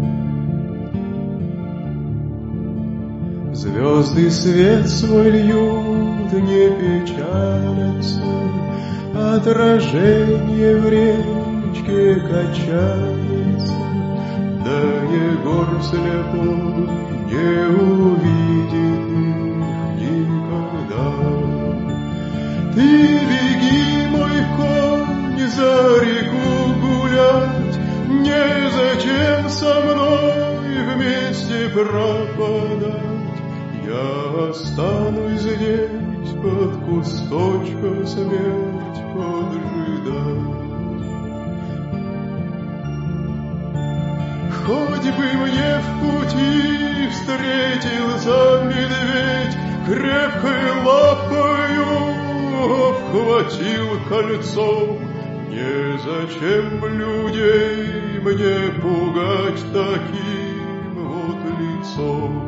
Speaker 8: Звезды свет свой льют, не печалятся, отражение в речке качается, да Егор слепой не увидит их никогда. Ты беги, мой конь, за реку гулять, незачем со мной вместе пропадать. Я останусь здесь под кусточком смерть поджидать. Хоть бы мне в пути встретился медведь, крепкой лапою обхватил кольцом,
Speaker 5: Незачем людей мне пугать таким вот лицом.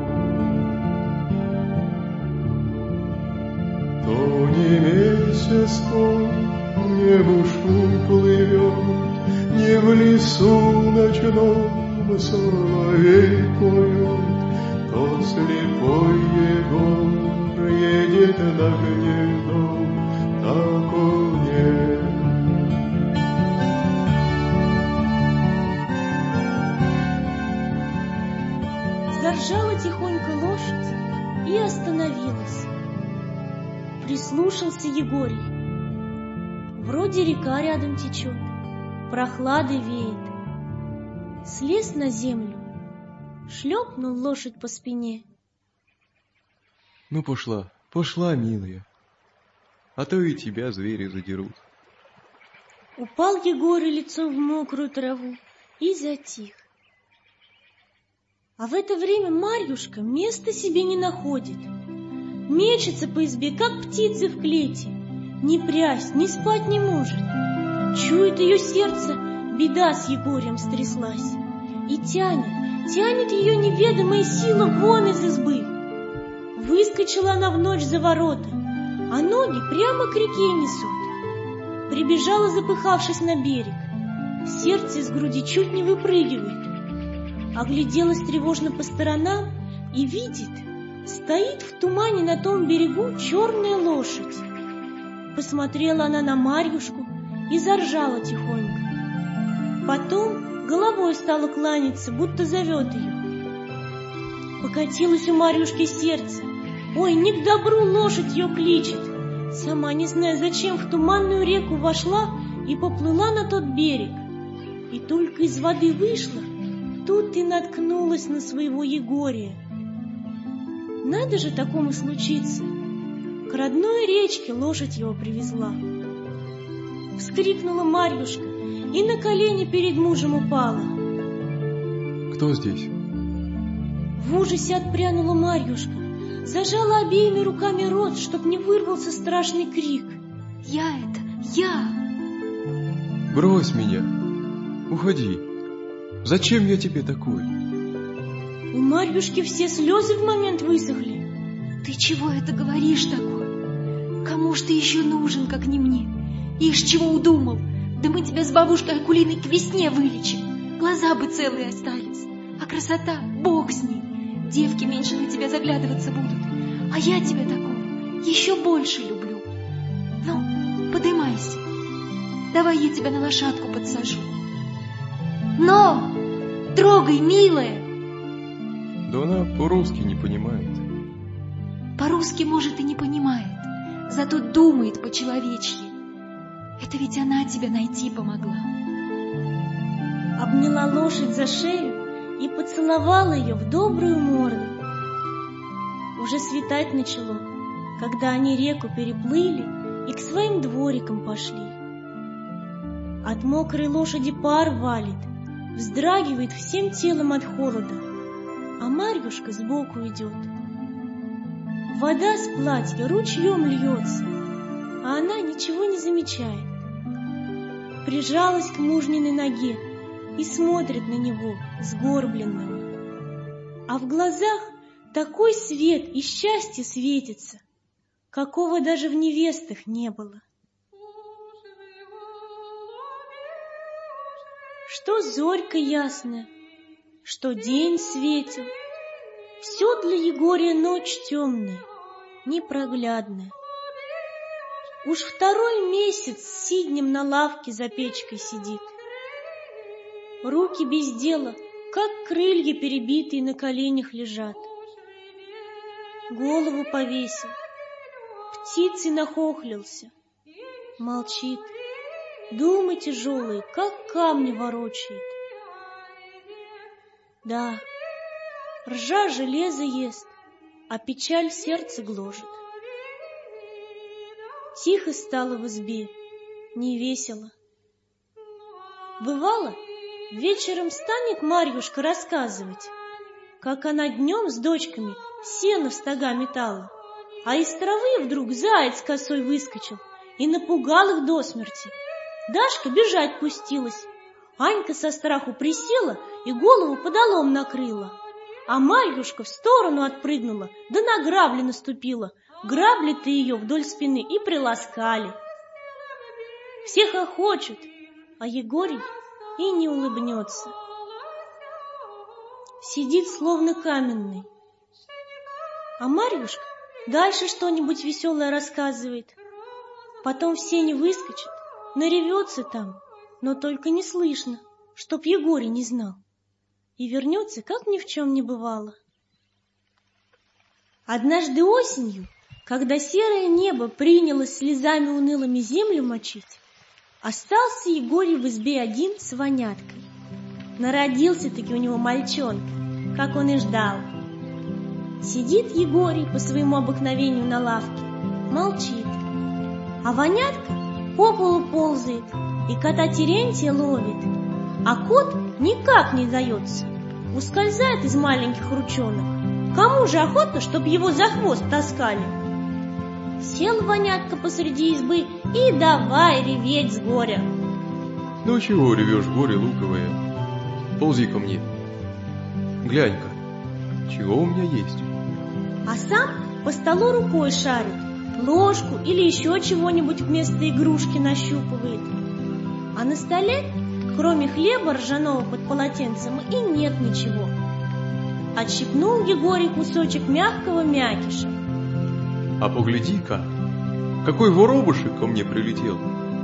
Speaker 5: То не месяц, то небушку плывет, не в лесу ночном соловей поет, то слепой Егор едет на гнедом на коне.
Speaker 1: Заржала тихонько лошадь и остановилась. Прислушался Егорий. Вроде река рядом течет, прохладой веет. Слез на землю, шлепнул лошадь по спине.
Speaker 5: Ну, пошла, пошла, милая, а то и тебя звери задерут.
Speaker 1: Упал Егорий лицом в мокрую траву и затих. А в это время Марьюшка места себе не находит. Мечется по избе, как птицы в клете. Ни прясть, ни спать не может. Чует ее сердце, беда с Егорем стряслась. И тянет ее неведомая сила вон из избы. Выскочила она в ночь за ворота, а ноги прямо к реке несут. Прибежала, запыхавшись, на берег. Сердце из груди чуть не выпрыгивает. Огляделась тревожно по сторонам и видит, стоит в тумане на том берегу черная лошадь. Посмотрела она на Марьюшку и заржала тихонько. Потом головой стала кланяться, будто зовет ее. Покатилось у Марьюшки сердце. Ой, не к добру лошадь ее кличет. Сама не зная, зачем в туманную реку вошла и поплыла на тот берег. И только из воды вышла, тут и наткнулась на своего Егория. Надо же такому случиться. К родной речке лошадь его привезла. Вскрикнула Марьюшка и на колени перед мужем упала.
Speaker 5: Кто здесь?
Speaker 1: В ужасе отпрянула Марьюшка, зажала обеими руками рот, чтоб не вырвался страшный крик.
Speaker 2: Я.
Speaker 5: Брось меня, уходи. Зачем я тебе такой?
Speaker 1: У Марьюшки все слезы в момент высохли.
Speaker 2: Ты чего это говоришь такое? Кому ж ты еще нужен, как не мне? Ишь, чего удумал? Да мы тебя с бабушкой Акулиной к весне вылечим. Глаза бы целые остались. А красота, бог с ней. Девки меньше на тебя заглядываться будут. А я тебя такого еще больше люблю. Ну, подымайся. Давай я тебя на лошадку подсажу. Но, трогай, милая.
Speaker 5: Да она по-русски не понимает.
Speaker 2: По-русски, может, и не понимает, зато думает по-человечьи. Это ведь она тебя найти помогла.
Speaker 1: Обняла лошадь за шею и поцеловала ее в добрую морду. Уже светать начало, когда они реку переплыли и к своим дворикам пошли. От мокрой лошади пар валит, вздрагивает всем телом от холода, а Марьюшка сбоку идет. Вода с платья ручьем льется, а она ничего не замечает. Прижалась к мужниной ноге и смотрит на него, сгорбленного. А в глазах такой свет и счастье светится, какого даже в невестах не было. Что зорька ясная, что день светил, все для Егория ночь темная, непроглядная. Уж второй месяц сиднем на лавке за печкой сидит. Руки без дела, как крылья перебитые, на коленях лежат. Голову повесил, птицей нахохлился, молчит. Думы тяжелые, как камни ворочает. Да, ржа железо ест, а печаль сердце гложет. Тихо стало в избе, невесело. Бывало, вечером станет Марьюшка рассказывать, как она днем с дочками сено в стога метала, а из травы вдруг заяц косой выскочил и напугал их до смерти. Дашка бежать пустилась. Анька со страху присела и голову подолом накрыла. А Марьюшка в сторону отпрыгнула, да на грабли наступила. Грабли-то ее вдоль спины и приласкали. Все хохочут, а Егорий и не улыбнется. Сидит словно каменный. А Марьюшка дальше что-нибудь веселое рассказывает. Потом в сене выскочит, наревется там, но только не слышно, чтоб Егорий не знал. И вернется, как ни в чем не бывало. Однажды осенью, когда серое небо принялось слезами унылыми землю мочить, остался Егорий в избе один с Ваняткой. Народился-таки у него мальчонка, как он и ждал. Сидит Егорий по своему обыкновению на лавке, молчит. А Ванятка по полу ползает и кота Терентия ловит. А кот никак не дается, ускользает из маленьких ручонок. Кому же охота, чтоб его за хвост таскали? Сел Ванятка посреди избы и давай реветь с горя.
Speaker 5: Ну чего ревешь, горе луковое? Ползи ко мне. Глянь-ка, чего у меня есть?
Speaker 1: А сам по столу рукой шарит, ложку или еще чего-нибудь вместо игрушки нащупывает. А на столе, кроме хлеба ржаного под полотенцем, и нет ничего. Отщипнул Егорий кусочек мягкого мякиша.
Speaker 5: А погляди-ка, какой воробушек ко мне прилетел.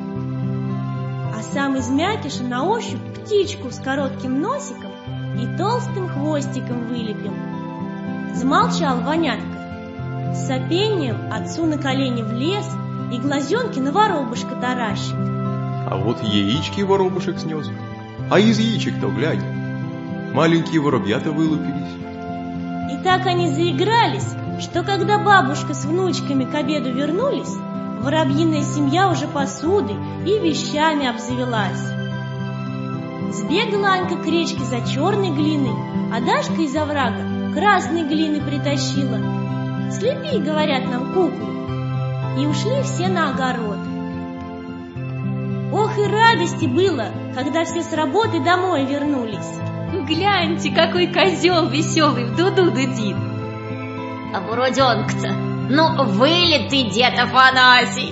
Speaker 1: А сам из мякиша на ощупь птичку с коротким носиком и толстым хвостиком вылепил. Замолчал Ванятка. С сопением отцу на колени влез и глазенки на воробушка таращит.
Speaker 5: А вот яички воробушек снес. А из яичек-то глянь, маленькие воробьята вылупились.
Speaker 1: И так они заигрались, что когда бабушка с внучками к обеду вернулись, воробьиная семья уже посудой и вещами обзавелась. Сбегала Анька к речке за черной глиной, а Дашка из оврага красной глины притащила. «Слепи, — говорят нам, — куклу». И ушли все на огород. Ох, и радости было, когда все с работы домой вернулись.
Speaker 2: Гляньте, какой козел веселый в дуду дудит. А буруденка-то, ну вылитый дед Афанасий.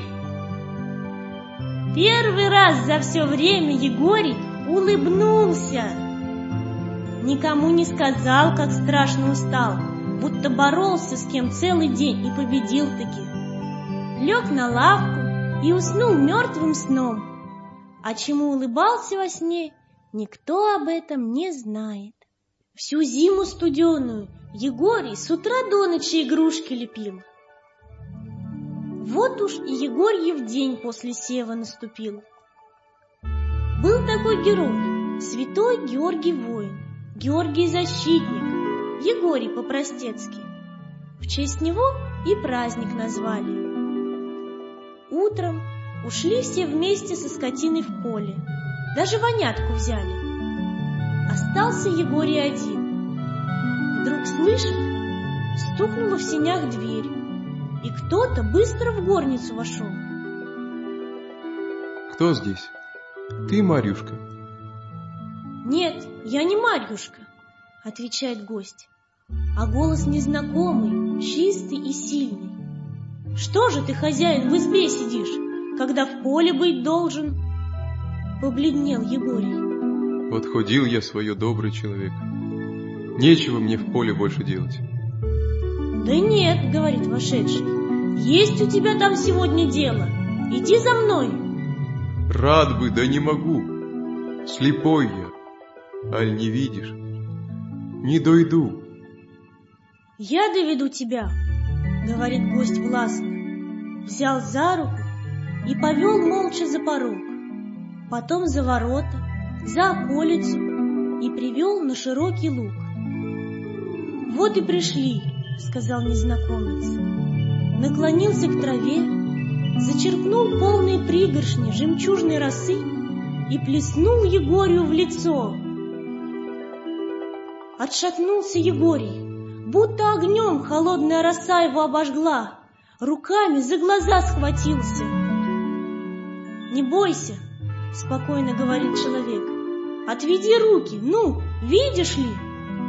Speaker 1: Первый раз за все время Егорий улыбнулся. Никому не сказал, как страшно устал, будто боролся с кем целый день и победил-таки. Лег на лавку и уснул мертвым сном. А чему улыбался во сне, никто об этом не знает. Всю зиму студеную Егорий с утра до ночи игрушки лепил. Вот уж и Егорьев день после сева наступил. Был такой герой, святой Георгий воин, Георгий защитник, Егорий по-простецки. В честь него и праздник назвали. Утром ушли все вместе со скотиной в поле, даже Ванятку взяли. Остался Егорий один. Вдруг слышит, стукнула в сенях дверь, и кто-то быстро в горницу вошел.
Speaker 5: Кто здесь? Ты, Марьюшка?
Speaker 1: Нет, я не Марьюшка, отвечает гость, а голос незнакомый, чистый и сильный. Что же ты, хозяин, в избе сидишь, когда в поле быть должен? Побледнел Егорий.
Speaker 5: Вот ходил я свое, добрый человек. Нечего мне в поле больше делать.
Speaker 1: Да нет, говорит вошедший, есть у тебя там сегодня дело. Иди за мной.
Speaker 5: Рад бы, да не могу. Слепой я, аль не видишь? Не дойду.
Speaker 1: Я доведу тебя, говорит гость властно. Взял за руку и повел молча за порог, потом за ворота, за околицу и привел на широкий луг. Вот и пришли, сказал незнакомец. Наклонился к траве, зачерпнул полные пригоршни жемчужной росы и плеснул Егорию в лицо. Отшатнулся Егорий, будто огнем холодная роса его обожгла, руками за глаза схватился. Не бойся, спокойно говорил человек. Отведи руки, ну, видишь ли?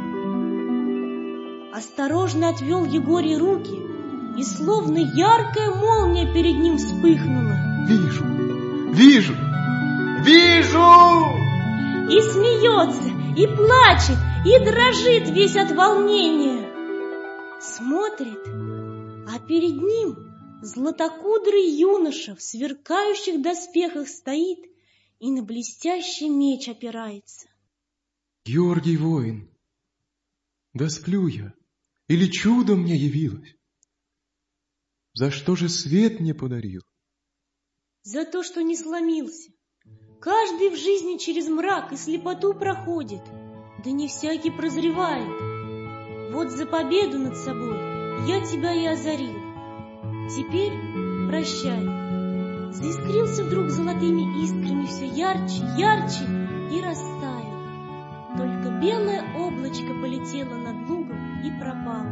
Speaker 1: Осторожно отвел Егорий руки, и словно яркая молния перед ним вспыхнула.
Speaker 5: Вижу, вижу, вижу!
Speaker 1: И смеется, и плачет, и дрожит весь от волнения. Смотрит, а перед ним златокудрый юноша в сверкающих доспехах стоит и на блестящий меч опирается.
Speaker 5: Георгий воин, да сплю я, или чудо мне явилось? За что же свет мне подарил?
Speaker 1: За то, что не сломился. Каждый в жизни через мрак и слепоту проходит, да не всякий прозревает. Вот за победу над собой я тебя и озарил. Теперь прощай. Заискрился вдруг золотыми искрами все ярче, ярче и растаял. Только белое облачко полетело над лугом и пропало.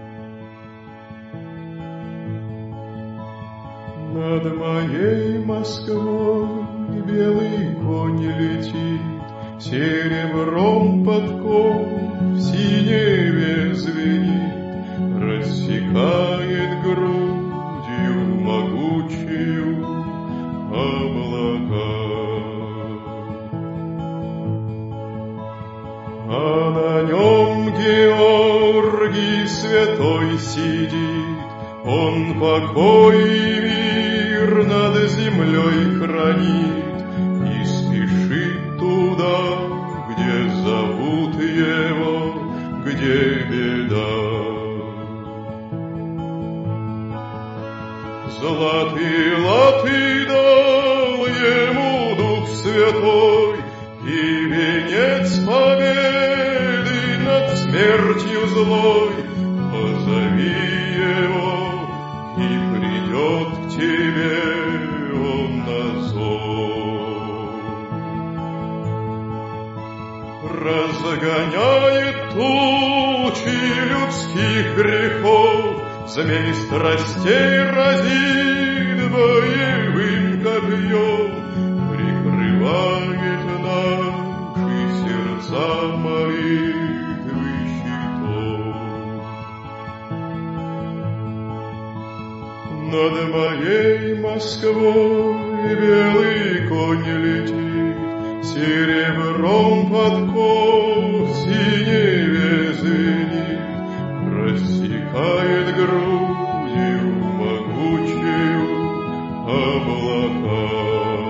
Speaker 8: Над моей Москвой белый конь летит, серебром подков в синеве звенит, рассекает грудью могучую облака. А на нем Георгий святой сидит, он покой и мир над землей хранит и спешит туда, где зовут его, где беда. Золотые латы дал ему Дух Святой, и венец победы над смертью злой. Позови его, и придет к тебе он на зов. Разгоняет тучи людских грехов, змей страстей разит боевым копьем, прикрывает наши сердца молитвы щитов. Над моей Москвой белый конь летит, серебром подков в синеве звенит, рассекает грудью могучую облака.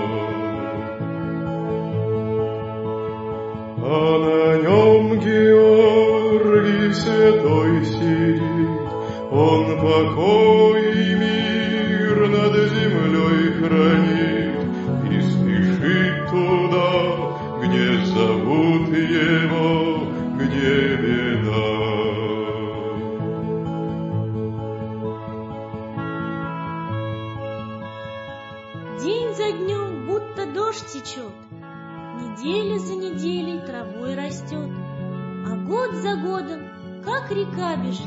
Speaker 8: А на нем Георгий святой сидит, он покой и мир над землей хранит и спешит туда, где зовут его, где беда.
Speaker 1: День за днем будто дождь течет, неделя за неделей травой растет, а год за годом, как река бежит.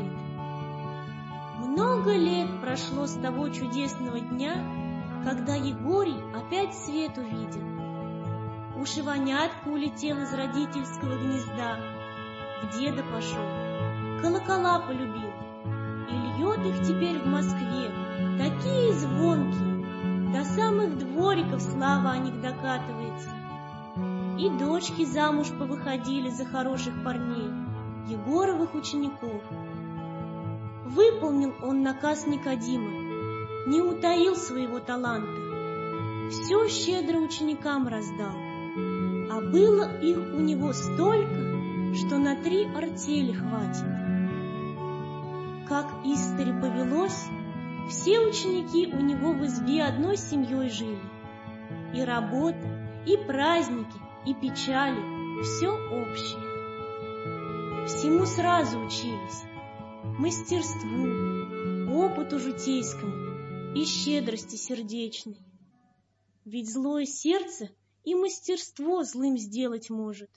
Speaker 1: Много лет прошло с того чудесного дня, когда Егорий опять свет увидел. Уж Иванятка улетел из родительского гнезда, к деда пошел, колокола полюбил, и льет их теперь в Москве, такие звонкие, до самых двориков слава о них докатывается. И дочки замуж повыходили за хороших парней, Егоровых учеников. Выполнил он наказ Никодима, не утаил своего таланта, все щедро ученикам раздал, а было их у него столько, что на 3 артели хватит. Как истори повелось, все ученики у него в избе одной семьей жили, и работа, и праздники, и печали, все общее. Всему сразу учились, мастерству, опыту житейскому и щедрости сердечной. Ведь злое сердце и мастерство злым сделать может.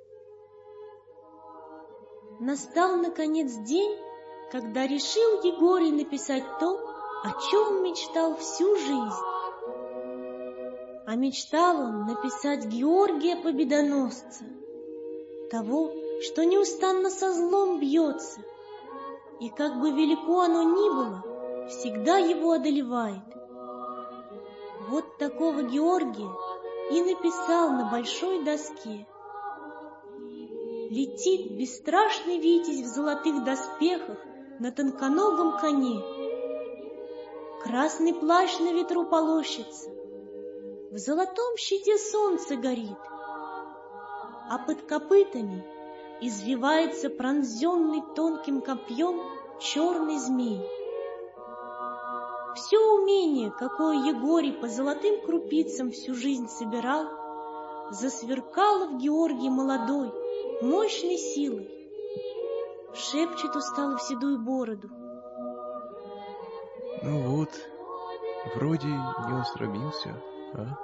Speaker 1: Настал, наконец, день, когда решил Егорий написать то, о чем мечтал всю жизнь. А мечтал он написать Георгия Победоносца, того, что неустанно со злом бьется, и как бы велико оно ни было, всегда его одолевает. Вот такого Георгия и написал на большой доске. Летит бесстрашный Витязь в золотых доспехах на тонконогом коне. Красный плащ на ветру полощется, в золотом щите солнце горит, а под копытами извивается пронзенный тонким копьем черный змей. Все умение, какое Егорий по золотым крупицам всю жизнь собирал, засверкало в Георгии молодой, мощной силой. Шепчет устало в седую бороду.
Speaker 5: Ну вот, вроде не усрамился, а?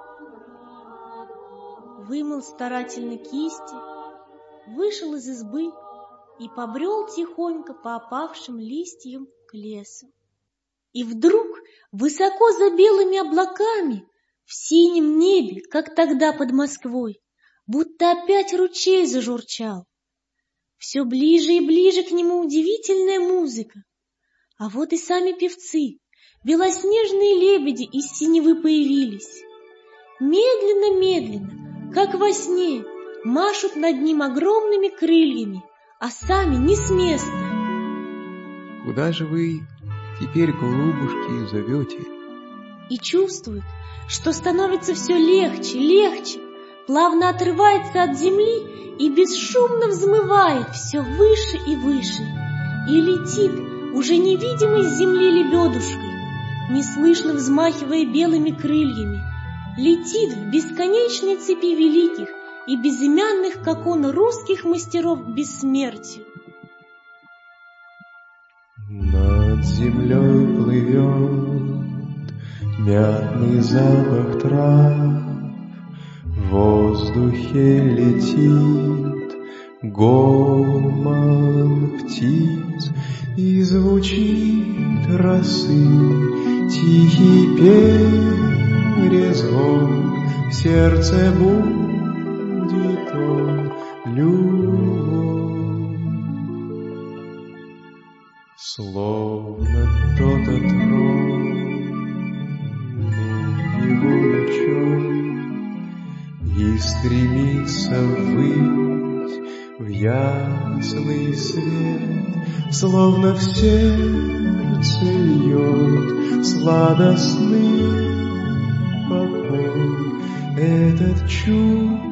Speaker 1: Вымыл старательно кисти, вышел из избы и побрел тихонько по опавшим листьям к лесу. И вдруг, высоко за белыми облаками, в синем небе, как тогда под Москвой, будто опять ручей зажурчал. Все ближе и ближе к нему удивительная музыка. А вот и сами певцы, белоснежные лебеди из синевы появились. Медленно-медленно, как во сне, машут над ним огромными крыльями, а сами не с места.
Speaker 5: Куда же вы теперь, голубушки, зовете?
Speaker 1: И чувствует, что становится все легче, легче, плавно отрывается от земли и бесшумно взмывает все выше и выше, и летит уже невидимой с земли лебедушкой, неслышно взмахивая белыми крыльями, летит в бесконечной цепи великих и безымянных, как он, русских мастеров к бессмертию.
Speaker 8: Над землей плывет мятный запах трав, в воздухе летит гомон птиц, и звучит росы тихий перезвон, в сердце будет он любовь. Словно кто-то тронул его лучом и стремится ввысь в ясный свет, словно в сердце льет сладостный покой этот чудесный